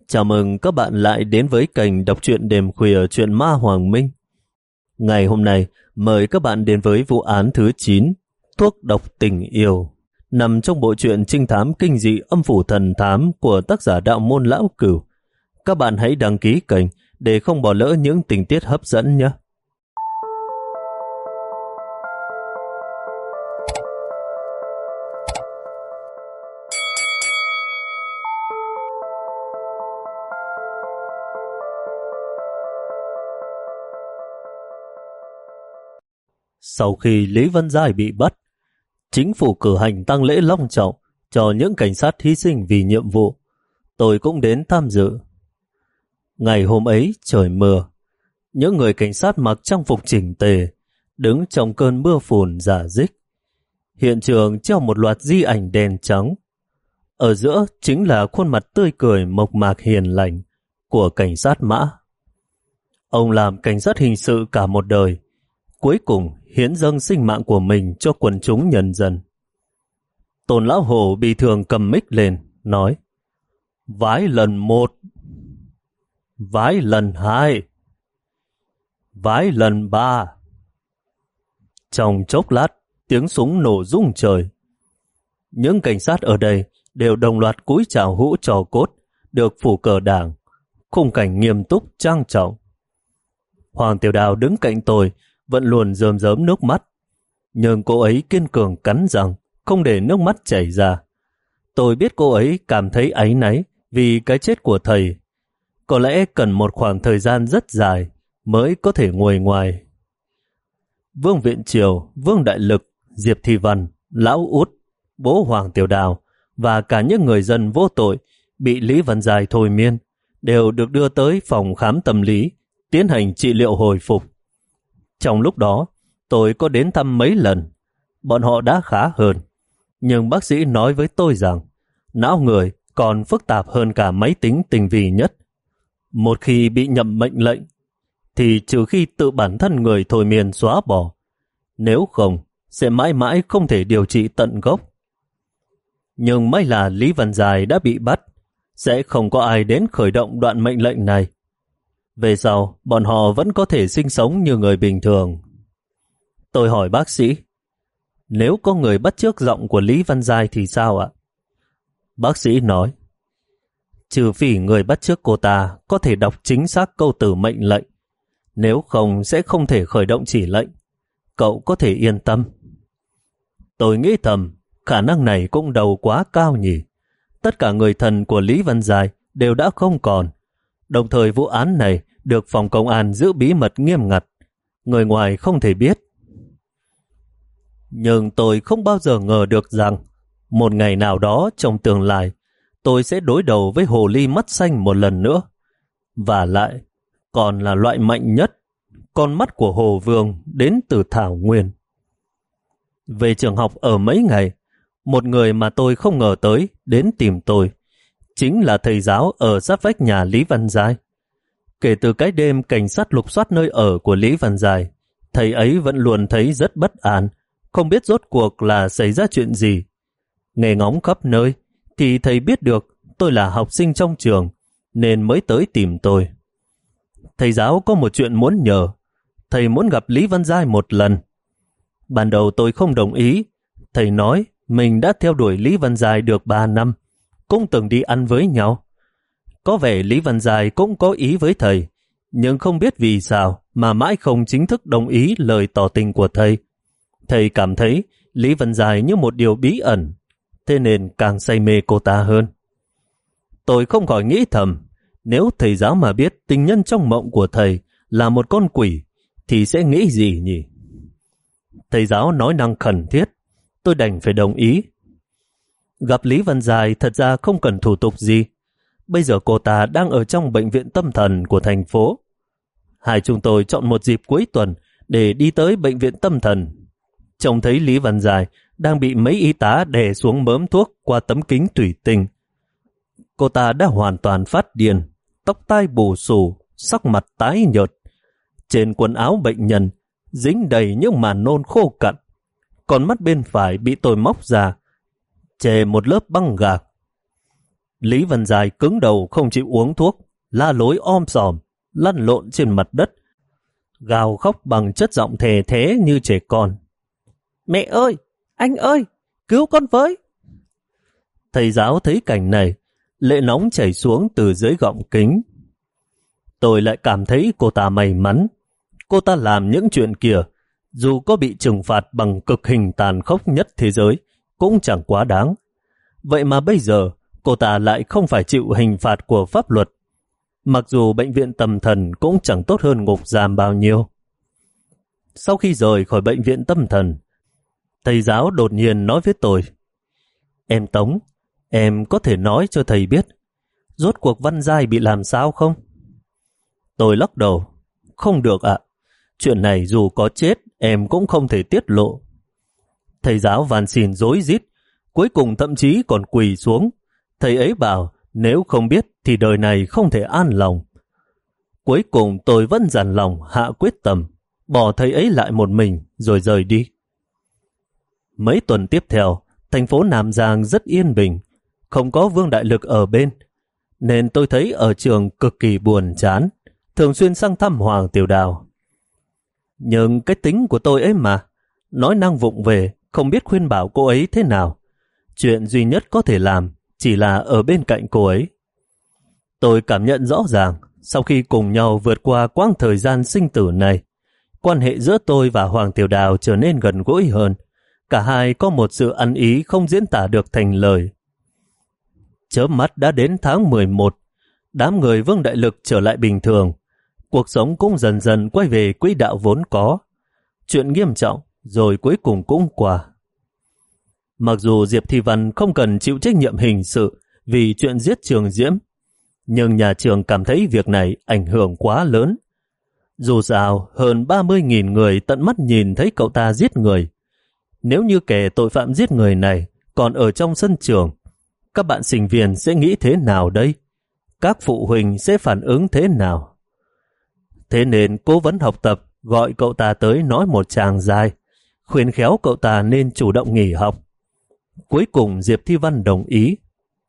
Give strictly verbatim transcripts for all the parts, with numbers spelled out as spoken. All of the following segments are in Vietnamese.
Chào mừng các bạn lại đến với kênh đọc truyện đêm khuya truyện ma Hoàng Minh. Ngày hôm nay, mời các bạn đến với vụ án thứ chín, Thuốc độc tình yêu, nằm trong bộ truyện trinh thám kinh dị Âm phủ thần thám của tác giả Đạo Môn Lão Cửu. Các bạn hãy đăng ký kênh để không bỏ lỡ những tình tiết hấp dẫn nhé. Sau khi Lý Văn Giai bị bắt, chính phủ cử hành tang lễ long trọng cho những cảnh sát hy sinh vì nhiệm vụ. Tôi cũng đến tham dự. Ngày hôm ấy trời mưa, những người cảnh sát mặc trang phục chỉnh tề, đứng trong cơn mưa phùn rả rích. Hiện trường treo một loạt di ảnh đen trắng. Ở giữa chính là khuôn mặt tươi cười mộc mạc hiền lành của cảnh sát Mã. Ông làm cảnh sát hình sự cả một đời, cuối cùng hiến dâng sinh mạng của mình cho quần chúng nhân dân. Tôn Lão Hổ bị thường cầm mic lên, nói: vái lần một, vái lần hai, vái lần ba. Trong chốc lát, tiếng súng nổ rung trời. Những cảnh sát ở đây đều đồng loạt cúi chào hũ trò cốt, được phủ cờ đảng, khung cảnh nghiêm túc trang trọng. Hoàng Tiểu Đào đứng cạnh tôi, vẫn luôn rơm rớm nước mắt, nhưng cô ấy kiên cường cắn răng, không để nước mắt chảy ra. Tôi biết cô ấy cảm thấy áy náy vì cái chết của thầy. Có lẽ cần một khoảng thời gian rất dài mới có thể nguôi ngoài. Vương Viện Triều, Vương Đại Lực, Diệp Thị Văn, Lão Út, bố Hoàng Tiểu Đào và cả những người dân vô tội bị Lý Văn Giai thôi miên đều được đưa tới phòng khám tâm lý tiến hành trị liệu hồi phục. Trong lúc đó, tôi có đến thăm mấy lần. Bọn họ đã khá hơn. Nhưng bác sĩ nói với tôi rằng não người còn phức tạp hơn cả máy tính tinh vi nhất. Một khi bị nhầm mệnh lệnh, thì trừ khi tự bản thân người thôi miên xóa bỏ, nếu không, sẽ mãi mãi không thể điều trị tận gốc. Nhưng may là Lý Văn Giai đã bị bắt, sẽ không có ai đến khởi động đoạn mệnh lệnh này. Về sau, bọn họ vẫn có thể sinh sống như người bình thường. Tôi hỏi bác sĩ, nếu có người bắt chước giọng của Lý Văn Giai thì sao ạ? Bác sĩ nói, trừ phi người bắt chước cô ta có thể đọc chính xác câu từ mệnh lệnh, nếu không sẽ không thể khởi động chỉ lệnh. Cậu có thể yên tâm. Tôi nghĩ thầm, khả năng này cũng đâu quá cao nhỉ. Tất cả người thân của Lý Văn Giai đều đã không còn. Đồng thời vụ án này được phòng công an giữ bí mật nghiêm ngặt, người ngoài không thể biết. Nhưng tôi không bao giờ ngờ được rằng một ngày nào đó trong tương lai tôi sẽ đối đầu với hồ ly mắt xanh một lần nữa. Và lại còn là loại mạnh nhất, con mắt của Hồ Vương đến từ Thảo Nguyên. Về trường học ở mấy ngày, một người mà tôi không ngờ tới đến tìm tôi, chính là thầy giáo ở sát vách nhà Lý Văn Giai. Kể từ cái đêm cảnh sát lục soát nơi ở của Lý Văn Giai, thầy ấy vẫn luôn thấy rất bất an, không biết rốt cuộc là xảy ra chuyện gì. Nghe ngóng khắp nơi, thì thầy biết được tôi là học sinh trong trường, nên mới tới tìm tôi. Thầy giáo có một chuyện muốn nhờ, thầy muốn gặp Lý Văn Giai một lần. Ban đầu tôi không đồng ý, thầy nói mình đã theo đuổi Lý Văn Giai được ba năm, cũng từng đi ăn với nhau. Có vẻ Lý Văn Giai cũng có ý với thầy, nhưng không biết vì sao mà mãi không chính thức đồng ý lời tỏ tình của thầy. Thầy cảm thấy Lý Văn Giai như một điều bí ẩn, thế nên càng say mê cô ta hơn. Tôi không khỏi nghĩ thầm, nếu thầy giáo mà biết tình nhân trong mộng của thầy là một con quỷ, thì sẽ nghĩ gì nhỉ? Thầy giáo nói năng khẩn thiết, tôi đành phải đồng ý. Gặp Lý Văn Giai thật ra không cần thủ tục gì. Bây giờ cô ta đang ở trong bệnh viện tâm thần của thành phố. Hai chúng tôi chọn một dịp cuối tuần để đi tới bệnh viện tâm thần. Trông thấy Lý Văn Giai đang bị mấy y tá đè xuống mớm thuốc qua tấm kính thủy tinh. Cô ta đã hoàn toàn phát điên, tóc tai bù xù, sắc mặt tái nhợt. Trên quần áo bệnh nhân dính đầy những màn nôn khô cặn. Còn mắt bên phải bị tôi móc ra, chè một lớp băng gạc. Lý Văn Dài cứng đầu không chịu uống thuốc, la lối om sòm, lăn lộn trên mặt đất, gào khóc bằng chất giọng thề thế như trẻ con. Mẹ ơi! Anh ơi! Cứu con với! Thầy giáo thấy cảnh này, lệ nóng chảy xuống từ dưới gọng kính. Tôi lại cảm thấy cô ta may mắn. Cô ta làm những chuyện kia, dù có bị trừng phạt bằng cực hình tàn khốc nhất thế giới, cũng chẳng quá đáng. Vậy mà bây giờ, cô ta lại không phải chịu hình phạt của pháp luật. Mặc dù bệnh viện tâm thần cũng chẳng tốt hơn ngục giam bao nhiêu. Sau khi rời khỏi bệnh viện tâm thần, thầy giáo đột nhiên nói với tôi, em Tống, em có thể nói cho thầy biết, rốt cuộc Văn Giai bị làm sao không? Tôi lắc đầu, không được ạ. Chuyện này dù có chết, em cũng không thể tiết lộ. Thầy giáo van xin rối rít, cuối cùng thậm chí còn quỳ xuống. Thầy ấy bảo, nếu không biết thì đời này không thể an lòng. Cuối cùng tôi vẫn dằn lòng hạ quyết tâm, bỏ thầy ấy lại một mình rồi rời đi. Mấy tuần tiếp theo, thành phố Nam Giang rất yên bình, không có Vương Đại Lực ở bên, nên tôi thấy ở trường cực kỳ buồn chán, thường xuyên sang thăm Hoàng Tiểu Đào. Nhưng cái tính của tôi ấy mà, nói năng vụng về, không biết khuyên bảo cô ấy thế nào. Chuyện duy nhất có thể làm chỉ là ở bên cạnh cô ấy. Tôi cảm nhận rõ ràng, sau khi cùng nhau vượt qua quãng thời gian sinh tử này, quan hệ giữa tôi và Hoàng Tiểu Đào trở nên gần gũi hơn. Cả hai có một sự ăn ý không diễn tả được thành lời. Chớp mắt đã đến tháng mười một, đám người Vương Đại Lực trở lại bình thường. Cuộc sống cũng dần dần quay về quỹ đạo vốn có. Chuyện nghiêm trọng rồi cuối cùng cũng qua. Mặc dù Diệp Thi Văn không cần chịu trách nhiệm hình sự vì chuyện giết Trường Diễm, nhưng nhà trường cảm thấy việc này ảnh hưởng quá lớn. Dù sao, hơn ba mươi nghìn người tận mắt nhìn thấy cậu ta giết người. Nếu như kẻ tội phạm giết người này còn ở trong sân trường, các bạn sinh viên sẽ nghĩ thế nào đây? Các phụ huynh sẽ phản ứng thế nào? Thế nên cố vấn học tập gọi cậu ta tới nói một tràng dài, khuyên khéo cậu ta nên chủ động nghỉ học. Cuối cùng Diệp Thi Văn đồng ý.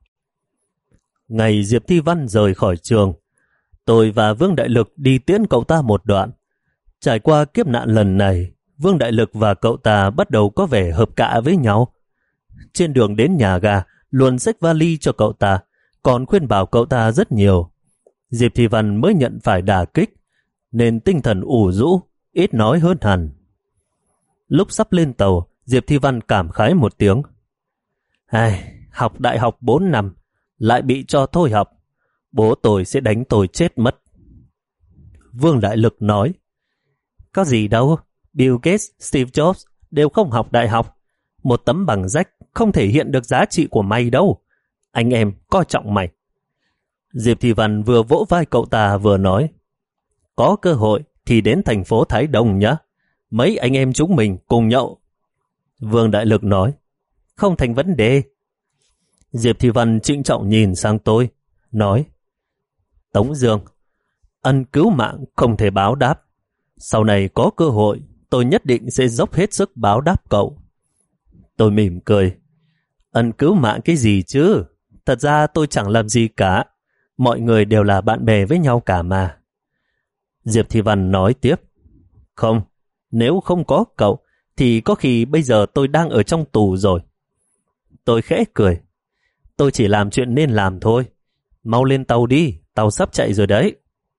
Ngày Diệp Thi Văn rời khỏi trường, tôi và Vương Đại Lực đi tiễn cậu ta một đoạn. Trải qua kiếp nạn lần này, Vương Đại Lực và cậu ta bắt đầu có vẻ hợp cạ với nhau. Trên đường đến nhà ga, luôn xách vali cho cậu ta, còn khuyên bảo cậu ta rất nhiều. Diệp Thi Văn mới nhận phải đả kích, nên tinh thần ủ rũ, ít nói hơn hẳn. Lúc sắp lên tàu, Diệp Thi Văn cảm khái một tiếng. Ai, học đại học bốn năm, lại bị cho thôi học. Bố tôi sẽ đánh tôi chết mất. Vương Đại Lực nói, có gì đâu, Bill Gates, Steve Jobs đều không học đại học. Một tấm bằng rách không thể hiện được giá trị của mày đâu. Anh em coi trọng mày. Diệp Thi Văn vừa vỗ vai cậu ta vừa nói, có cơ hội thì đến thành phố Thái Đông nhé. Mấy anh em chúng mình cùng nhậu. Vương Đại Lực nói, không thành vấn đề. Diệp Thi Văn trịnh trọng nhìn sang tôi, nói, Tống Dương, ân cứu mạng không thể báo đáp. Sau này có cơ hội, tôi nhất định sẽ dốc hết sức báo đáp cậu. Tôi mỉm cười, ân cứu mạng cái gì chứ? Thật ra tôi chẳng làm gì cả. Mọi người đều là bạn bè với nhau cả mà. Diệp Thi Văn nói tiếp, không, nếu không có cậu, thì có khi bây giờ tôi đang ở trong tù rồi. Tôi khẽ cười, tôi chỉ làm chuyện nên làm thôi. Mau lên tàu đi, tàu sắp chạy rồi đấy.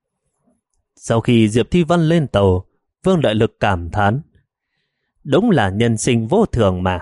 Sau khi Diệp Thi Văn lên tàu, Vương Đại Lực cảm thán, đúng là nhân sinh vô thường mà.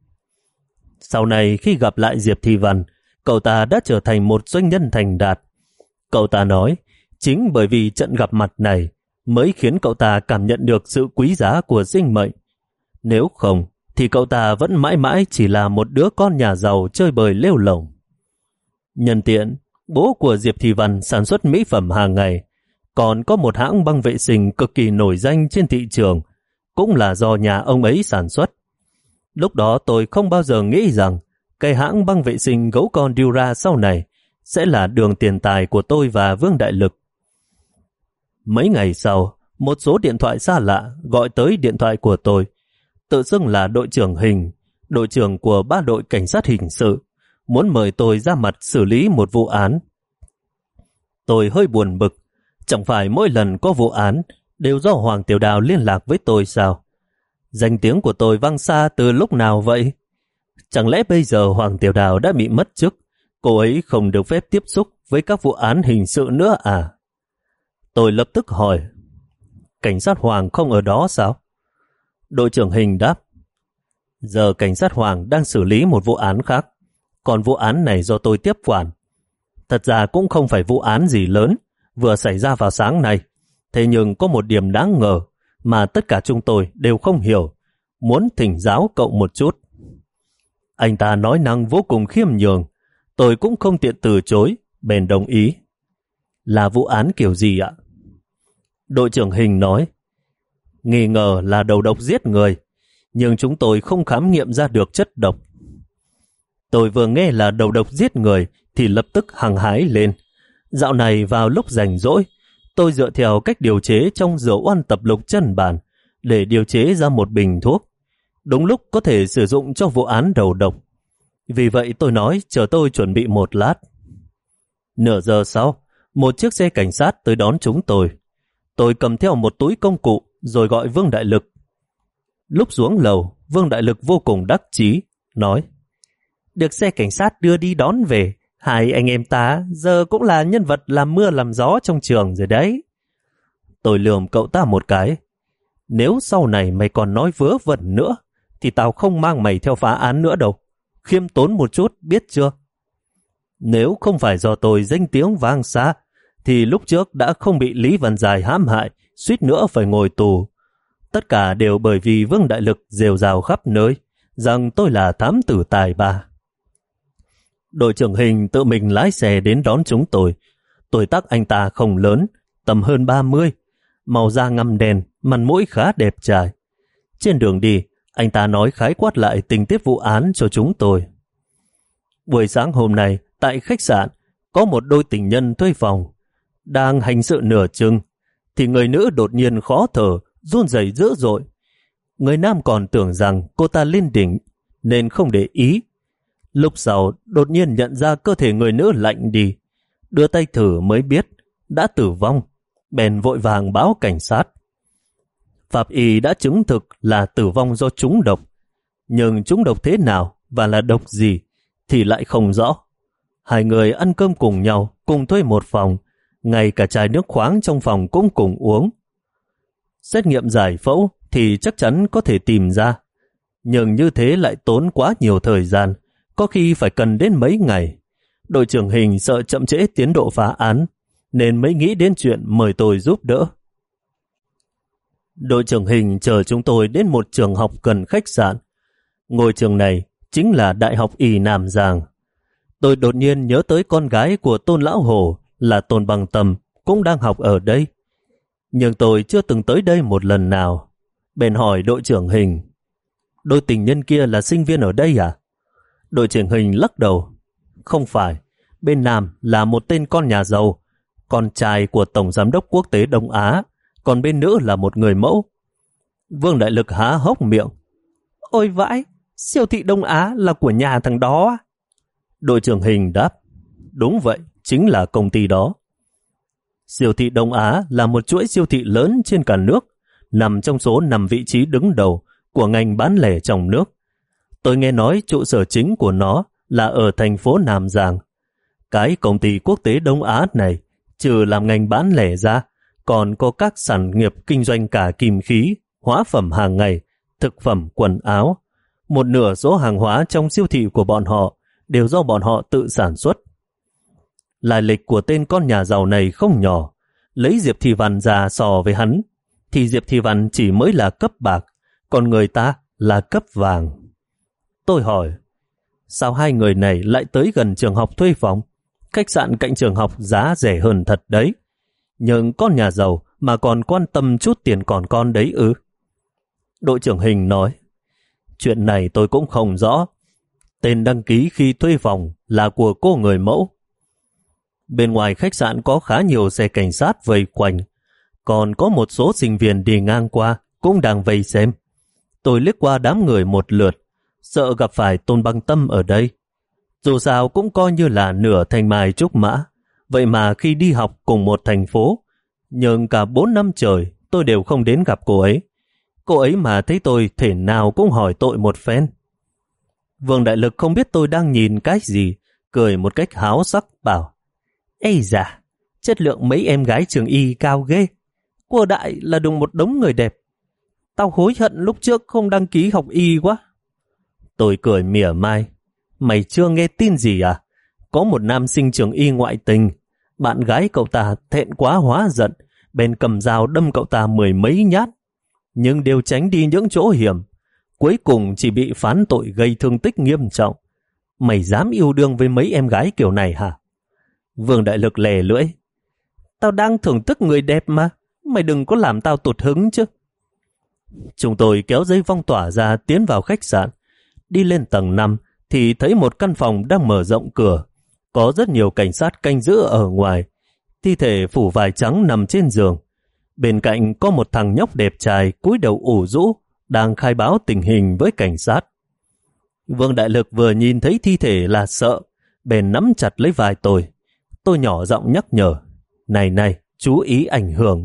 Sau này khi gặp lại Diệp Thi Văn, cậu ta đã trở thành một doanh nhân thành đạt. Cậu ta nói, chính bởi vì trận gặp mặt này mới khiến cậu ta cảm nhận được sự quý giá của sinh mệnh. Nếu không, thì cậu ta vẫn mãi mãi chỉ là một đứa con nhà giàu chơi bời lêu lổng. Nhân tiện, bố của Diệp Thi Văn sản xuất mỹ phẩm hàng ngày, còn có một hãng băng vệ sinh cực kỳ nổi danh trên thị trường, cũng là do nhà ông ấy sản xuất. Lúc đó tôi không bao giờ nghĩ rằng cái hãng băng vệ sinh gấu con Dura sau này sẽ là đường tiền tài của tôi và Vương Đại Lực. Mấy ngày sau, một số điện thoại xa lạ gọi tới điện thoại của tôi, tự xưng là đội trưởng Hình, đội trưởng của ba đội cảnh sát hình sự, muốn mời tôi ra mặt xử lý một vụ án. Tôi hơi buồn bực, chẳng phải mỗi lần có vụ án đều do Hoàng Tiểu Đào liên lạc với tôi sao? Danh tiếng của tôi vang xa từ lúc nào vậy? Chẳng lẽ bây giờ Hoàng Tiểu Đào đã bị mất chức, cô ấy không được phép tiếp xúc với các vụ án hình sự nữa à? Tôi lập tức hỏi, cảnh sát Hoàng không ở đó sao? Đội trưởng Hình đáp, giờ cảnh sát Hoàng đang xử lý một vụ án khác, còn vụ án này do tôi tiếp quản. Thật ra cũng không phải vụ án gì lớn, vừa xảy ra vào sáng nay. Thế nhưng có một điểm đáng ngờ mà tất cả chúng tôi đều không hiểu, muốn thỉnh giáo cậu một chút. Anh ta nói năng vô cùng khiêm nhường, tôi cũng không tiện từ chối, bèn đồng ý. Là vụ án kiểu gì ạ? Đội trưởng Hình nói, nghi ngờ là đầu độc giết người, nhưng chúng tôi không khám nghiệm ra được chất độc. Tôi vừa nghe là đầu độc giết người thì lập tức hăng hái lên. Dạo này vào lúc rảnh rỗi, tôi dựa theo cách điều chế trong rượu oan tập lục chân bản để điều chế ra một bình thuốc, đúng lúc có thể sử dụng cho vụ án đầu độc. Vì vậy tôi nói chờ tôi chuẩn bị một lát. Nửa giờ sau, một chiếc xe cảnh sát tới đón chúng tôi. Tôi cầm theo một túi công cụ rồi gọi Vương Đại Lực. Lúc xuống lầu, Vương Đại Lực vô cùng đắc chí, nói, được xe cảnh sát đưa đi đón về, hai anh em ta giờ cũng là nhân vật làm mưa làm gió trong trường rồi đấy. Tôi lườm cậu ta một cái. Nếu sau này mày còn nói vớ vẩn nữa, thì tao không mang mày theo phá án nữa đâu. Khiêm tốn một chút, biết chưa? Nếu không phải do tôi danh tiếng vang xa, thì lúc trước đã không bị Lý Văn Dài hãm hại, suýt nữa phải ngồi tù. Tất cả đều bởi vì Vương Đại Lực rêu rao khắp nơi, rằng tôi là thám tử tài ba. Đội trưởng Hình tự mình lái xe đến đón chúng tôi. Tuổi tác anh ta không lớn, tầm hơn ba mươi, màu da ngăm đen, mặt mũi khá đẹp trai. Trên đường đi, anh ta nói khái quát lại tình tiết vụ án cho chúng tôi. Buổi sáng hôm nay, tại khách sạn, có một đôi tình nhân thuê phòng. Đang hành sự nửa chừng, thì người nữ đột nhiên khó thở, run rẩy dữ dội. Người nam còn tưởng rằng cô ta lên đỉnh, nên không để ý. Lúc sau, đột nhiên nhận ra cơ thể người nữ lạnh đi. Đưa tay thử mới biết, đã tử vong. Bèn vội vàng báo cảnh sát. Pháp y đã chứng thực là tử vong do trúng độc. Nhưng trúng độc thế nào và là độc gì thì lại không rõ. Hai người ăn cơm cùng nhau, cùng thuê một phòng. Ngay cả chai nước khoáng trong phòng cũng cùng uống. Xét nghiệm giải phẫu thì chắc chắn có thể tìm ra. Nhưng như thế lại tốn quá nhiều thời gian, có khi phải cần đến mấy ngày. Đội trưởng Hình sợ chậm trễ tiến độ phá án, nên mới nghĩ đến chuyện mời tôi giúp đỡ. Đội trưởng Hình chờ chúng tôi đến một trường học gần khách sạn. Ngôi trường này chính là Đại học Y Nam Giang. Tôi đột nhiên nhớ tới con gái của Tôn Lão Hổ là Tôn Bằng Tâm cũng đang học ở đây. Nhưng tôi chưa từng tới đây một lần nào. Bèn hỏi đội trưởng Hình, đôi tình nhân kia là sinh viên ở đây à? Đội trưởng Hình lắc đầu, không phải. Bên Nam là một tên con nhà giàu, con trai của Tổng Giám đốc Quốc tế Đông Á, còn bên nữ là một người mẫu. Vương Đại Lực há hốc miệng, ôi vãi, siêu thị Đông Á là của nhà thằng đó. Đội trưởng Hình đáp, đúng vậy, chính là công ty đó. Siêu thị Đông Á là một chuỗi siêu thị lớn trên cả nước, nằm trong số năm vị trí đứng đầu của ngành bán lẻ trong nước. Tôi nghe nói trụ sở chính của nó là ở thành phố Nam Giang. Cái công ty quốc tế Đông Á này, trừ làm ngành bán lẻ ra, còn có các sản nghiệp kinh doanh cả kim khí, hóa phẩm hàng ngày, thực phẩm, quần áo. Một nửa số hàng hóa trong siêu thị của bọn họ đều do bọn họ tự sản xuất. Lai lịch của tên con nhà giàu này không nhỏ. Lấy Diệp Thị Văn ra so với hắn, thì Diệp Thị Văn chỉ mới là cấp bạc, còn người ta là cấp vàng. Tôi hỏi, sao hai người này lại tới gần trường học thuê phòng? Khách sạn cạnh trường học giá rẻ hơn thật đấy. Nhưng con nhà giàu mà còn quan tâm chút tiền còn con đấy ư? Đội trưởng Hình nói, chuyện này tôi cũng không rõ. Tên đăng ký khi thuê phòng là của cô người mẫu. Bên ngoài khách sạn có khá nhiều xe cảnh sát vây quanh, còn có một số sinh viên đi ngang qua cũng đang vây xem. Tôi liếc qua đám người một lượt, sợ gặp phải Tôn Băng Tâm ở đây. Dù sao cũng coi như là nửa thanh mai trúc mã. Vậy mà khi đi học cùng một thành phố, nhưng cả bốn năm trời tôi đều không đến gặp cô ấy. Cô ấy mà thấy tôi thể nào cũng hỏi tội một phen. Vương Đại Lực không biết tôi đang nhìn cái gì, cười một cách háo sắc bảo: Ây da, chất lượng mấy em gái trường y cao ghê. Của Đại là đùng một đống người đẹp. Tao hối hận lúc trước không đăng ký học y quá. Tôi cười mỉa mai: Mày chưa nghe tin gì à? Có một nam sinh trường y ngoại tình. Bạn gái cậu ta thẹn quá hóa giận, bèn cầm dao đâm cậu ta mười mấy nhát. Nhưng đều tránh đi những chỗ hiểm. Cuối cùng chỉ bị phán tội gây thương tích nghiêm trọng. Mày dám yêu đương với mấy em gái kiểu này hả? Vương Đại Lực lè lưỡi: Tao đang thưởng thức người đẹp mà. Mày đừng có làm tao tụt hứng chứ. Chúng tôi kéo dây phong tỏa ra tiến vào khách sạn. Đi lên tầng năm thì thấy một căn phòng đang mở rộng cửa. Có rất nhiều cảnh sát canh giữ ở ngoài. Thi thể phủ vải trắng nằm trên giường. Bên cạnh có một thằng nhóc đẹp trai cúi đầu ủ rũ đang khai báo tình hình với cảnh sát. Vương Đại Lực vừa nhìn thấy thi thể là sợ, bèn nắm chặt lấy vai tôi. Tôi nhỏ giọng nhắc nhở: Này này, chú ý ảnh hưởng.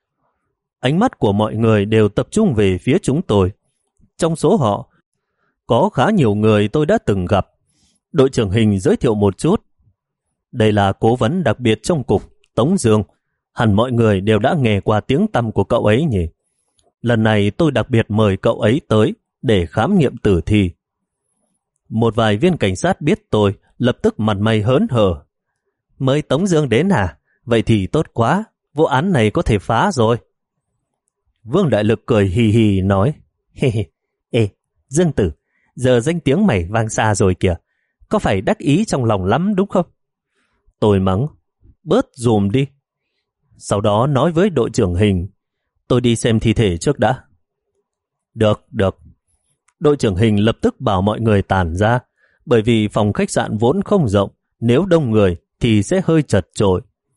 Ánh mắt của mọi người đều tập trung về phía chúng tôi. Trong số họ, có khá nhiều người tôi đã từng gặp. Đội trưởng Hình giới thiệu một chút. Đây là cố vấn đặc biệt trong cục, Tống Dương. Hẳn mọi người đều đã nghe qua tiếng tăm của cậu ấy nhỉ. Lần này tôi đặc biệt mời cậu ấy tới để khám nghiệm tử thi. Một vài viên cảnh sát biết tôi, lập tức mặt mày hớn hở. Mời Tống Dương đến à? Vậy thì tốt quá, vụ án này có thể phá rồi. Vương Đại Lực cười hì hì nói: Hê hê, ê, Dương Tử, giờ danh tiếng mày vang xa rồi kìa. Có phải đắc ý trong lòng lắm đúng không? Tôi mắng: Bớt dùm đi. Sau đó nói với đội trưởng Hình: Tôi đi xem thi thể trước đã. Được, được. Đội trưởng Hình lập tức bảo mọi người tản ra, bởi vì phòng khách sạn vốn không rộng, nếu đông người thì sẽ hơi chật chội.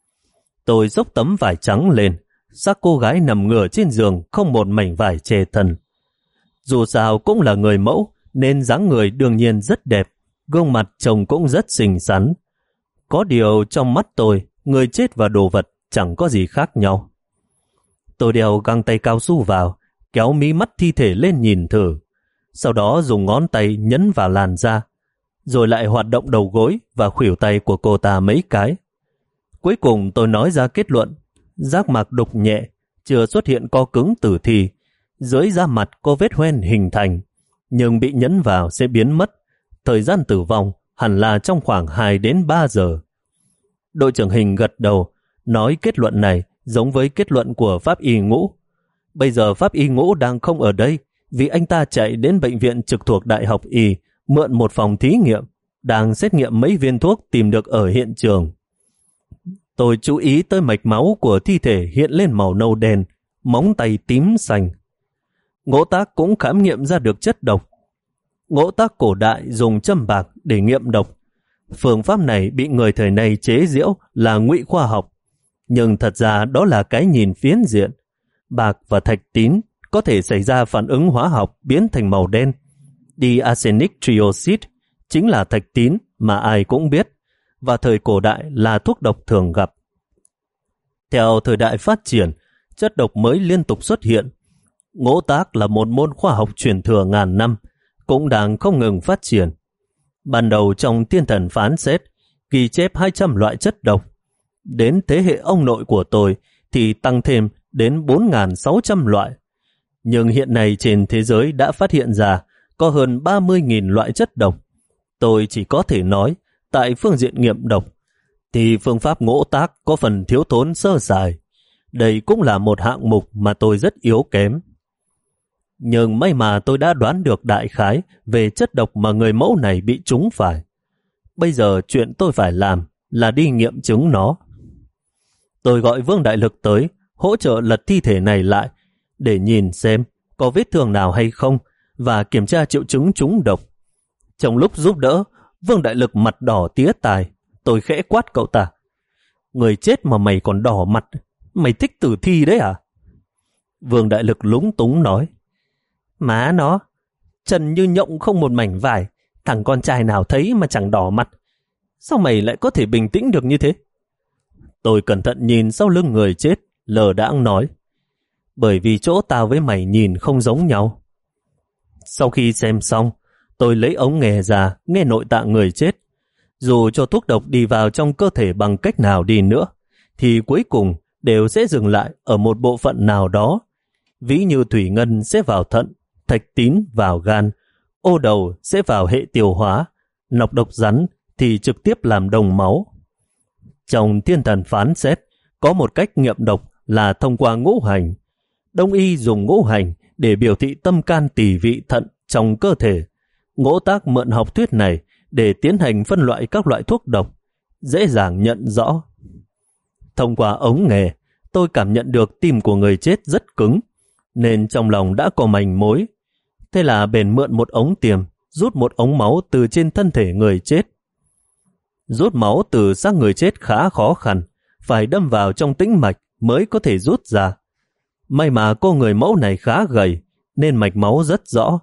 Tôi xốc tấm vải trắng lên, xác cô gái nằm ngửa trên giường không một mảnh vải che thân. Dù sao cũng là người mẫu, nên dáng người đương nhiên rất đẹp, gương mặt trông cũng rất xinh xắn. Có điều trong mắt tôi, người chết và đồ vật chẳng có gì khác nhau. Tôi đeo găng tay cao su vào, kéo mí mắt thi thể lên nhìn thử. Sau đó dùng ngón tay nhấn vào làn da, rồi lại hoạt động đầu gối và khuỷu tay của cô ta mấy cái. Cuối cùng tôi nói ra kết luận: giác mạc đục nhẹ, chưa xuất hiện co cứng tử thi, dưới da mặt có vết hoen hình thành, nhưng bị nhấn vào sẽ biến mất. Thời gian tử vong hẳn là trong khoảng hai đến ba giờ. Đội trưởng Hình gật đầu, nói kết luận này giống với kết luận của Pháp Y Ngũ. Bây giờ Pháp Y Ngũ đang không ở đây, vì anh ta chạy đến bệnh viện trực thuộc Đại học Y, mượn một phòng thí nghiệm, đang xét nghiệm mấy viên thuốc tìm được ở hiện trường. Tôi chú ý tới mạch máu của thi thể hiện lên màu nâu đen, móng tay tím xanh. Ngỗ Tác cũng khám nghiệm ra được chất độc. Ngỗ Tác cổ đại dùng châm bạc để nghiệm độc. Phương pháp này bị người thời nay chế giễu là ngụy khoa học, nhưng thật ra đó là cái nhìn phiến diện. Bạc và thạch tín có thể xảy ra phản ứng hóa học biến thành màu đen. Diarsenic trioxide chính là thạch tín mà ai cũng biết, và thời cổ đại là thuốc độc thường gặp. Theo thời đại phát triển, chất độc mới liên tục xuất hiện. Ngỗ Tác là một môn khoa học truyền thừa ngàn năm, cũng đang không ngừng phát triển. Ban đầu trong Tiên Thần phán xét, ghi chép hai trăm loại chất độc. Đến thế hệ ông nội của tôi thì tăng thêm đến bốn nghìn sáu trăm loại. Nhưng hiện nay trên thế giới đã phát hiện ra có hơn ba mươi nghìn loại chất độc. Tôi chỉ có thể nói, tại phương diện nghiệm độc, thì phương pháp Ngỗ Tác có phần thiếu thốn sơ sài. Đây cũng là một hạng mục mà tôi rất yếu kém. Nhưng may mà tôi đã đoán được đại khái về chất độc mà người mẫu này bị trúng phải. Bây giờ chuyện tôi phải làm là đi nghiệm chứng nó. Tôi gọi Vương Đại Lực tới, hỗ trợ lật thi thể này lại, để nhìn xem có vết thương nào hay không, và kiểm tra triệu chứng trúng độc. Trong lúc giúp đỡ, Vương Đại Lực mặt đỏ tía tai. Tôi khẽ quát cậu ta: Người chết mà mày còn đỏ mặt, mày thích tử thi đấy à? Vương Đại Lực lúng túng nói: Má nó, trần như nhộng không một mảnh vải, Thằng con trai nào thấy mà chẳng đỏ mặt. Sao mày lại có thể bình tĩnh được như thế? Tôi cẩn thận nhìn sau lưng người chết, lờ đãng nói. Bởi vì chỗ tao với mày nhìn không giống nhau. Sau khi xem xong, tôi lấy ống nghe ra, nghe nội tạng người chết. Dù cho thuốc độc đi vào trong cơ thể bằng cách nào đi nữa, thì cuối cùng đều sẽ dừng lại ở một bộ phận nào đó. Ví như thủy ngân sẽ vào thận, thạch tín vào gan, ô đầu sẽ vào hệ tiêu hóa, nọc độc rắn thì trực tiếp làm đồng máu. Trong thiên thần phán xét, có một cách nghiệm độc là thông qua ngũ hành. Đông y dùng ngũ hành để biểu thị tâm can tỳ vị thận trong cơ thể. Ngỗ Tác mượn học thuyết này để tiến hành phân loại các loại thuốc độc, dễ dàng nhận rõ. Thông qua ống nghe, tôi cảm nhận được tim của người chết rất cứng, nên trong lòng đã có manh mối. Thế là bèn mượn một ống tiêm, rút một ống máu từ trên thân thể người chết. Rút máu từ xác người chết khá khó khăn, phải đâm vào trong tĩnh mạch mới có thể rút ra. May mà cô người mẫu này khá gầy, nên mạch máu rất rõ.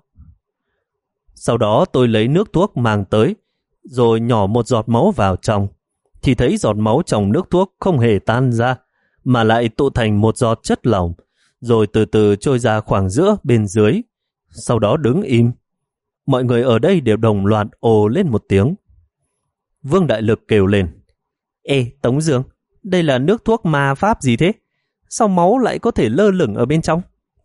Sau đó tôi lấy nước thuốc mang tới, rồi nhỏ một giọt máu vào trong, thì thấy giọt máu trong nước thuốc không hề tan ra, mà lại tụ thành một giọt chất lỏng, rồi từ từ trôi ra khoảng giữa bên dưới, sau đó đứng im. Mọi người ở đây đều đồng loạt ồ lên một tiếng. Vương Đại Lực kêu lên. Ê, Tống Dương, đây là nước thuốc ma pháp gì thế? Sao máu lại có thể lơ lửng ở bên trong?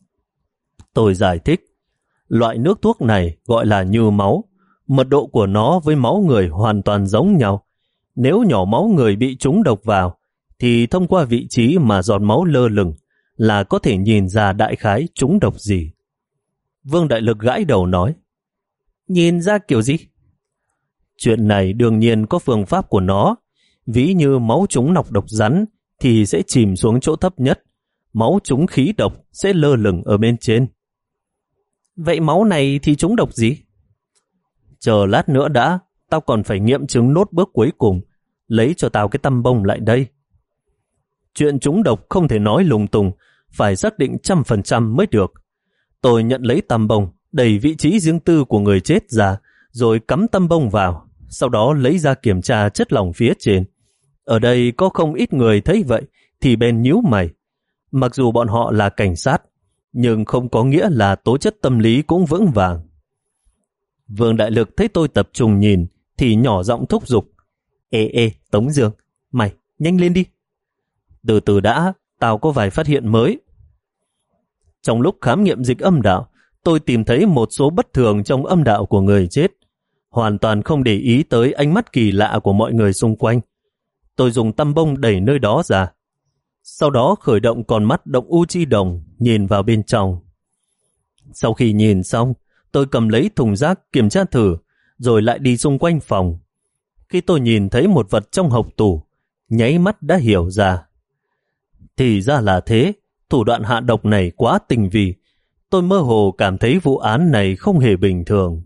Tôi giải thích. Loại nước thuốc này gọi là như máu. Mật độ của nó với máu người hoàn toàn giống nhau. Nếu nhỏ máu người bị trúng độc vào, thì thông qua vị trí mà giọt máu lơ lửng là có thể nhìn ra đại khái trúng độc gì. Vương Đại Lực gãi đầu nói. Nhìn ra kiểu gì? Chuyện này đương nhiên có phương pháp của nó. Ví như máu trúng nọc độc rắn thì sẽ chìm xuống chỗ thấp nhất. Máu trúng khí độc sẽ lơ lửng ở bên trên. Vậy máu này thì trúng độc gì? Chờ lát nữa đã, tao còn phải nghiệm chứng nốt bước cuối cùng. Lấy cho tao cái tăm bông lại đây. Chuyện trúng độc không thể nói lung tung, phải xác định trăm phần trăm mới được. Tôi nhận lấy tăm bông, đẩy vị trí riêng tư của người chết ra, rồi cắm tăm bông vào, sau đó lấy ra kiểm tra chất lỏng phía trên. Ở đây có không ít người thấy vậy, thì bèn nhíu mày. Mặc dù bọn họ là cảnh sát, nhưng không có nghĩa là tố chất tâm lý cũng vững vàng. Vương Đại Lực thấy tôi tập trung nhìn, thì nhỏ giọng thúc giục. Ê ê, Tống Dương, mày, nhanh lên đi. Từ từ đã, tao có vài phát hiện mới. Trong lúc khám nghiệm dịch âm đạo, tôi tìm thấy một số bất thường trong âm đạo của người chết, hoàn toàn không để ý tới ánh mắt kỳ lạ của mọi người xung quanh. Tôi dùng tăm bông đẩy nơi đó ra. Sau đó khởi động con mắt động u chi đồng, nhìn vào bên trong. Sau khi nhìn xong, tôi cầm lấy thùng rác kiểm tra thử, rồi lại đi xung quanh phòng. Khi tôi nhìn thấy một vật trong hộc tủ, nháy mắt đã hiểu ra. Thì ra là thế, thủ đoạn hạ độc này quá tinh vi. Tôi mơ hồ cảm thấy vụ án này không hề bình thường.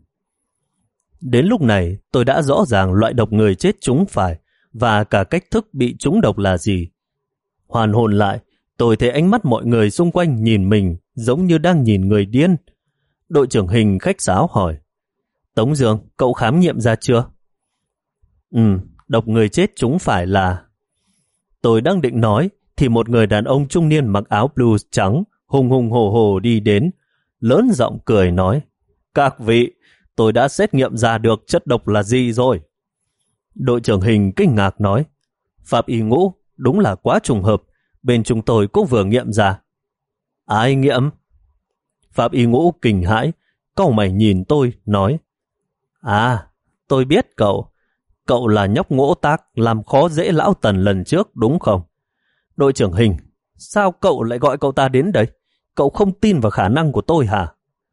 Đến lúc này, tôi đã rõ ràng loại độc người chết trúng phải và cả cách thức bị trúng độc là gì. Hoàn hồn lại, tôi thấy ánh mắt mọi người xung quanh nhìn mình giống như đang nhìn người điên. Đội trưởng Hình khách sáo hỏi. Tống Dương, cậu khám nghiệm ra chưa? Ừ, độc người chết trúng phải là... Tôi đang định nói, thì một người đàn ông trung niên mặc áo blues trắng, hùng hùng hổ hổ đi đến, lớn giọng cười nói. Các vị, tôi đã xét nghiệm ra được chất độc là gì rồi. Đội trưởng Hình kinh ngạc nói. Pháp y Ngũ, đúng là quá trùng hợp, bên chúng tôi cũng vừa nghiệm ra. Ai nghiệm? Pháp y Ngũ kinh hãi, cau mày nhìn tôi, nói. À, tôi biết cậu. Cậu là nhóc Ngỗ Tác làm khó dễ lão Tần lần trước đúng không? Đội trưởng Hình, sao cậu lại gọi cậu ta đến đây? Cậu không tin vào khả năng của tôi hả?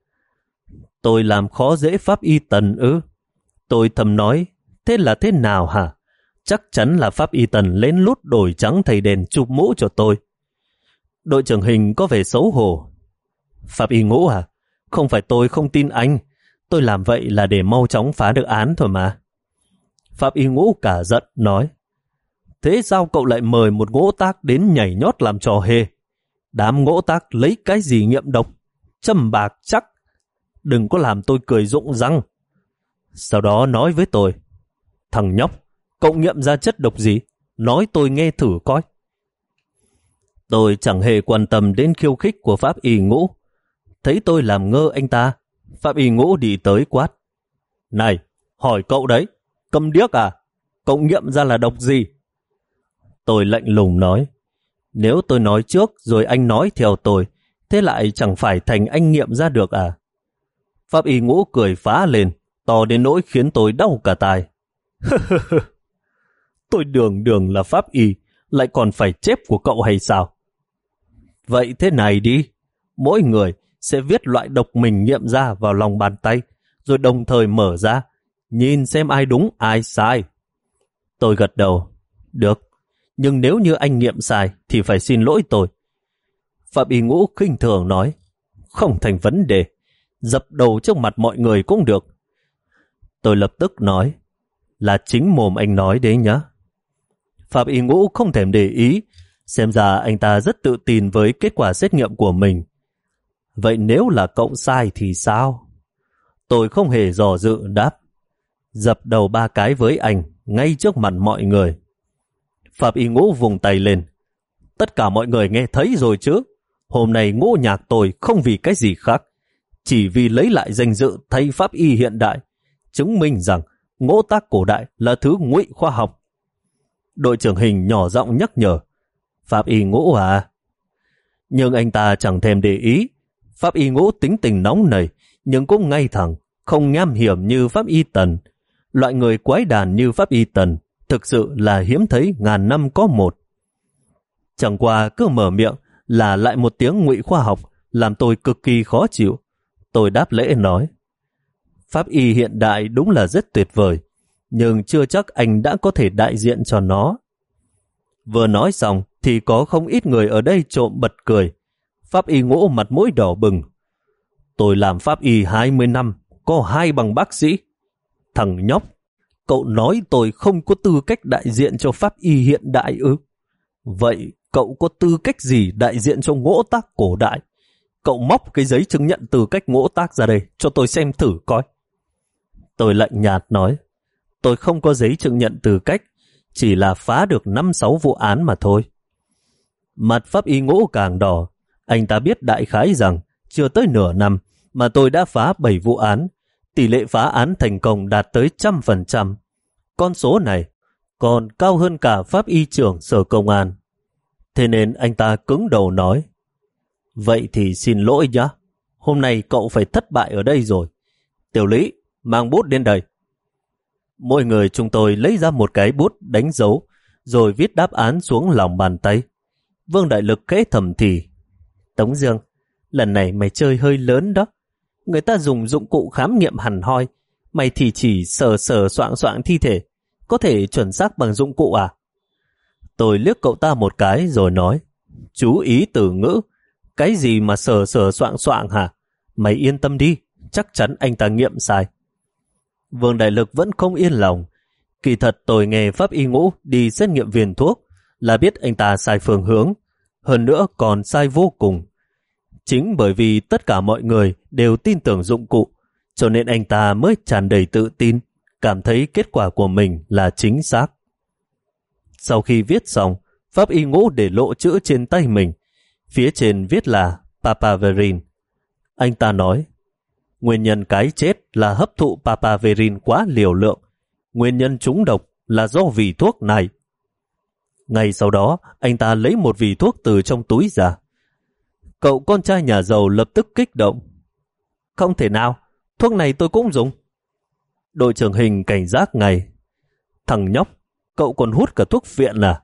Tôi làm khó dễ Pháp y Tần ư? Tôi thầm nói, thế là thế nào hả? Chắc chắn là Pháp y Tần lén lút đổi trắng thầy đèn chụp mũ cho tôi. Đội trưởng Hình có vẻ xấu hổ. Pháp y Ngũ à? Không phải tôi không tin anh. Tôi làm vậy là để mau chóng phá được án thôi mà. Pháp y Ngũ cả giận nói. Thế sao cậu lại mời một Ngỗ Tác đến nhảy nhót làm trò hề? Đám Ngỗ Tác lấy cái gì nghiệm độc? Châm bạc chắc. Đừng có làm tôi cười rụng răng. Sau đó nói với tôi, thằng nhóc, cậu nghiệm ra chất độc gì? Nói tôi nghe thử coi. Tôi chẳng hề quan tâm đến khiêu khích của Pháp Y Ngũ. Thấy tôi làm ngơ anh ta, Pháp Y Ngũ đi tới quát. Này, hỏi cậu đấy, câm điếc à? Cậu nghiệm ra là độc gì? Tôi lạnh lùng nói, nếu tôi nói trước rồi anh nói theo tôi, thế lại chẳng phải thành anh nghiệm ra được à? Pháp Y Ngũ cười phá lên, to đến nỗi khiến tôi đau cả tai. Tôi đường đường là Pháp Y, lại còn phải chép của cậu hay sao? Vậy thế này đi, mỗi người sẽ viết loại độc mình nghiệm ra vào lòng bàn tay, rồi đồng thời mở ra, nhìn xem ai đúng ai sai. Tôi gật đầu, được, nhưng nếu như anh nghiệm sai thì phải xin lỗi tôi. Phạm Y Ngũ khinh thường nói, không thành vấn đề, dập đầu trước mặt mọi người cũng được. Tôi lập tức nói, là chính mồm anh nói đấy nhá. Phạm Y Ngũ không thèm để ý, xem ra anh ta rất tự tin với kết quả xét nghiệm của mình. Vậy nếu là cậu sai thì sao? Tôi không hề dò dự đáp, dập đầu ba cái với anh ngay trước mặt mọi người. Phạm Y Ngũ vùng tay lên, tất cả mọi người nghe thấy rồi chứ? Hôm nay Ngũ nhạc tôi không vì cái gì khác, chỉ vì lấy lại danh dự thay Pháp Y hiện đại, chứng minh rằng ngũ tác cổ đại là thứ ngụy khoa học. Đội trưởng Hình nhỏ giọng nhắc nhở, Pháp Y Ngũ à? Nhưng anh ta chẳng thèm để ý. Pháp Y Ngũ tính tình nóng nảy, nhưng cũng ngay thẳng, không nham hiểm như Pháp Y Tần. Loại người quái đản như Pháp Y Tần thực sự là hiếm thấy ngàn năm có một. Chẳng qua cứ mở miệng là lại một tiếng ngụy khoa học, làm tôi cực kỳ khó chịu. Tôi đáp lễ nói, Pháp Y hiện đại đúng là rất tuyệt vời, nhưng chưa chắc anh đã có thể đại diện cho nó. Vừa nói xong thì có không ít người ở đây trộm bật cười. Pháp Y Ngũ mặt mũi đỏ bừng. Tôi làm Pháp Y hai mươi năm, có hai bằng bác sĩ. Thằng nhóc, cậu nói tôi không có tư cách đại diện cho Pháp Y hiện đại ư? Vậy cậu có tư cách gì đại diện cho ngũ tác cổ đại? Cậu móc cái giấy chứng nhận tư cách ngũ tác ra đây cho tôi xem thử coi. Tôi lạnh nhạt nói, tôi không có giấy chứng nhận tư cách, chỉ là phá được năm sáu vụ án mà thôi. Mặt Pháp Y Ngũ càng đỏ, anh ta biết đại khái rằng chưa tới nửa năm mà tôi đã phá bảy vụ án, tỷ lệ phá án thành công đạt tới trăm phần trăm. Con số này còn cao hơn cả Pháp Y trưởng Sở Công an. Thế nên anh ta cứng đầu nói, vậy thì xin lỗi nhá, hôm nay cậu phải thất bại ở đây rồi. Tiểu Lý, mang bút đến đây. Mỗi người chúng tôi lấy ra một cái bút đánh dấu, rồi viết đáp án xuống lòng bàn tay. Vương Đại Lực khẽ thầm thì, Tống Dương, lần này mày chơi hơi lớn đó. Người ta dùng dụng cụ khám nghiệm hẳn hoi, mày thì chỉ sờ sờ soạng soạng thi thể, có thể chuẩn xác bằng dụng cụ à? Tôi liếc cậu ta một cái rồi nói, chú ý từ ngữ, cái gì mà sờ sờ soạng soạng hả? Mày yên tâm đi, chắc chắn anh ta nghiệm sai. Vương Đại Lực vẫn không yên lòng. Kỳ thật tôi nghe Pháp Y Ngũ đi xét nghiệm viên thuốc là biết anh ta sai phương hướng, hơn nữa còn sai vô cùng. Chính bởi vì tất cả mọi người đều tin tưởng dụng cụ, cho nên anh ta mới tràn đầy tự tin, cảm thấy kết quả của mình là chính xác. Sau khi viết xong, Pháp Y Ngũ để lộ chữ trên tay mình, phía trên viết là papaverine. Anh ta nói, nguyên nhân cái chết là hấp thụ papaverine quá liều lượng, nguyên nhân trúng độc là do vị thuốc này. Ngay sau đó, anh ta lấy một vị thuốc từ trong túi ra. Cậu con trai nhà giàu lập tức kích động. Không thể nào, thuốc này tôi cũng dùng. Đội trưởng Hình cảnh giác ngay. Thằng nhóc, cậu còn hút cả thuốc viện à?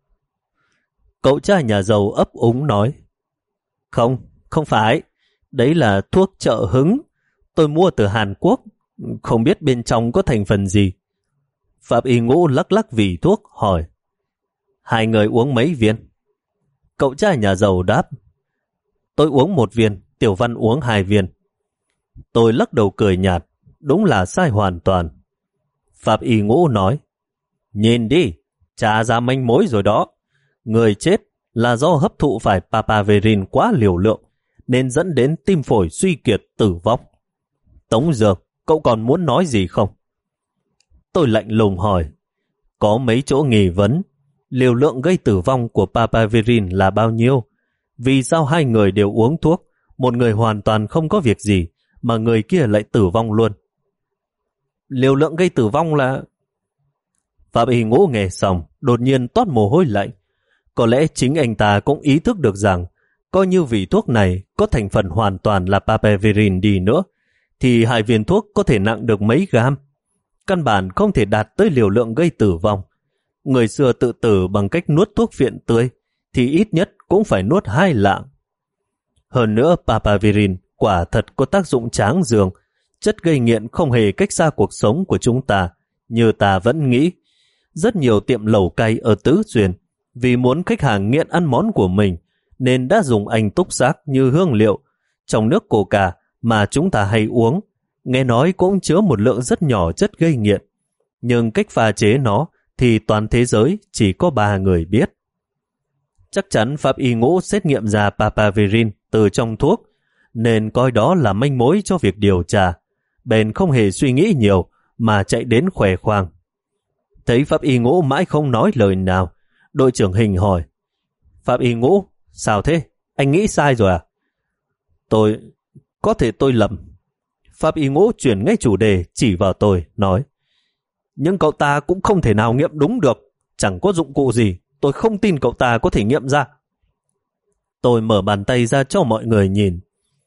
Cậu trai nhà giàu ấp úng nói. Không, không phải. Đấy là thuốc trợ hứng. Tôi mua từ Hàn Quốc, không biết bên trong có thành phần gì. Phạm Y Ngũ lắc lắc vị thuốc hỏi. Hai người uống mấy viên? Cậu trai nhà giàu đáp. Tôi uống một viên, Tiểu Văn uống hai viên. Tôi lắc đầu cười nhạt, đúng là sai hoàn toàn. Phạm Y Ngũ nói, nhìn đi, trả ra manh mối rồi đó. Người chết là do hấp thụ phải papaverine quá liều lượng, nên dẫn đến tim phổi suy kiệt tử vong. Tống Dương, cậu còn muốn nói gì không? Tôi lạnh lùng hỏi, có mấy chỗ nghi vấn, liều lượng gây tử vong của Papaverin là bao nhiêu? Vì sao hai người đều uống thuốc, một người hoàn toàn không có việc gì, mà người kia lại tử vong luôn? Liều lượng gây tử vong là... Phạm Y Ngũ nghe xong, đột nhiên toát mồ hôi lạnh. Có lẽ chính anh ta cũng ý thức được rằng, coi như vị thuốc này có thành phần hoàn toàn là Papaverin đi nữa, thì hai viên thuốc có thể nặng được mấy gam. Căn bản không thể đạt tới liều lượng gây tử vong. Người xưa tự tử bằng cách nuốt thuốc viện tươi, thì ít nhất cũng phải nuốt hai lạng. Hơn nữa, Papaverin quả thật có tác dụng tráng dương, chất gây nghiện không hề cách xa cuộc sống của chúng ta, như ta vẫn nghĩ. Rất nhiều tiệm lẩu cay ở Tứ Xuyên, vì muốn khách hàng nghiện ăn món của mình, nên đã dùng anh túc xác như hương liệu. Trong nước coca mà chúng ta hay uống, nghe nói cũng chứa một lượng rất nhỏ chất gây nghiện. Nhưng cách pha chế nó thì toàn thế giới chỉ có ba người biết. Chắc chắn Pháp Y Ngũ xét nghiệm ra Papaverin từ trong thuốc, nên coi đó là manh mối cho việc điều tra. Bèn không hề suy nghĩ nhiều mà chạy đến khỏe khoang. Thấy Pháp Y Ngũ mãi không nói lời nào, đội trưởng Hình hỏi, Pháp Y Ngũ, sao thế? Anh nghĩ sai rồi à? Tôi... có thể tôi lầm. Pháp Y Ngũ chuyển ngay chủ đề chỉ vào tôi, nói, nhưng cậu ta cũng không thể nào nghiệm đúng được. Chẳng có dụng cụ gì, tôi không tin cậu ta có thể nghiệm ra. Tôi mở bàn tay ra cho mọi người nhìn.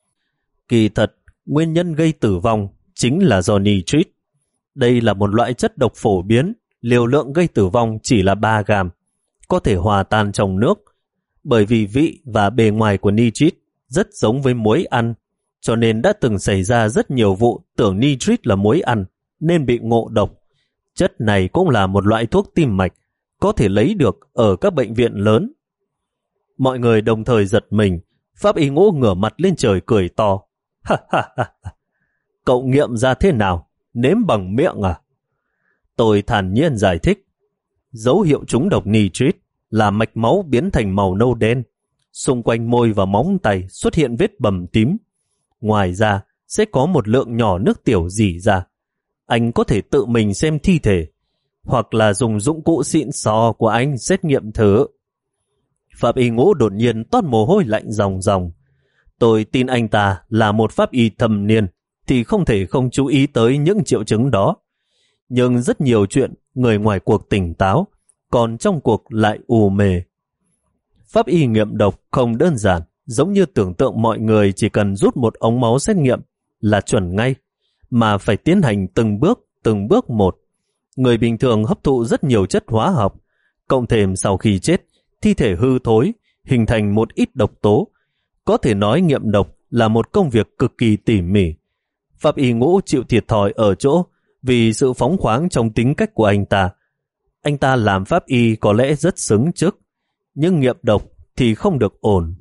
Kỳ thật, nguyên nhân gây tử vong chính là do nitrit. Đây là một loại chất độc phổ biến, liều lượng gây tử vong chỉ là ba gam, có thể hòa tan trong nước. Bởi vì vị và bề ngoài của nitrit rất giống với muối ăn, cho nên đã từng xảy ra rất nhiều vụ tưởng nitrit là muối ăn, nên bị ngộ độc. Chất này cũng là một loại thuốc tim mạch, có thể lấy được ở các bệnh viện lớn. Mọi người đồng thời giật mình. Pháp Y Ngũ ngửa mặt lên trời cười to. Ha ha ha! Cậu nghiệm ra thế nào? Nếm bằng miệng à? Tôi thản nhiên giải thích. Dấu hiệu trúng độc nitrit là mạch máu biến thành màu nâu đen. Xung quanh môi và móng tay xuất hiện vết bầm tím. Ngoài ra, sẽ có một lượng nhỏ nước tiểu rỉ ra. Anh có thể tự mình xem thi thể, hoặc là dùng dụng cụ xịn sò của anh xét nghiệm thử. Pháp Y Ngũ đột nhiên toát mồ hôi lạnh ròng ròng. Tôi tin anh ta là một pháp y thâm niên, thì không thể không chú ý tới những triệu chứng đó. Nhưng rất nhiều chuyện người ngoài cuộc tỉnh táo, còn trong cuộc lại ù mề. Pháp y nghiệm độc không đơn giản, giống như tưởng tượng mọi người chỉ cần rút một ống máu xét nghiệm là chuẩn ngay, mà phải tiến hành từng bước, từng bước một. Người bình thường hấp thụ rất nhiều chất hóa học, cộng thêm sau khi chết, thi thể hư thối, hình thành một ít độc tố. Có thể nói nghiệm độc là một công việc cực kỳ tỉ mỉ. Pháp Y Ngũ chịu thiệt thòi ở chỗ vì sự phóng khoáng trong tính cách của anh ta. Anh ta làm pháp y có lẽ rất xứng chức, nhưng nghiệm độc thì không được ổn.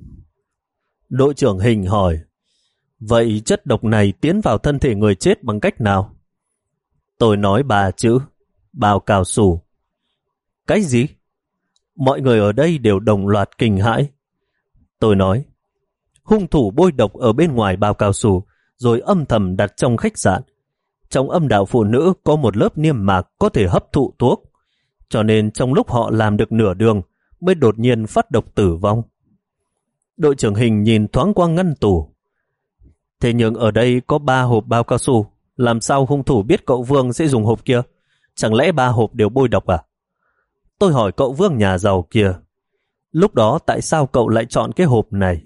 Đội trưởng Hình hỏi, vậy chất độc này tiến vào thân thể người chết bằng cách nào? Tôi nói ba chữ, bao cao su. Cái gì? Mọi người ở đây đều đồng loạt kinh hãi. Tôi nói, hung thủ bôi độc ở bên ngoài bao cao su, rồi âm thầm đặt trong khách sạn. Trong âm đạo phụ nữ có một lớp niêm mạc có thể hấp thụ thuốc, cho nên trong lúc họ làm được nửa đường mới đột nhiên phát độc tử vong. Đội trưởng Hình nhìn thoáng qua ngăn tủ. Thế nhưng ở đây có ba hộp bao cao su, làm sao hung thủ biết cậu Vương sẽ dùng hộp kia? Chẳng lẽ ba hộp đều bôi độc à? Tôi hỏi cậu Vương nhà giàu kia, lúc đó tại sao cậu lại chọn cái hộp này?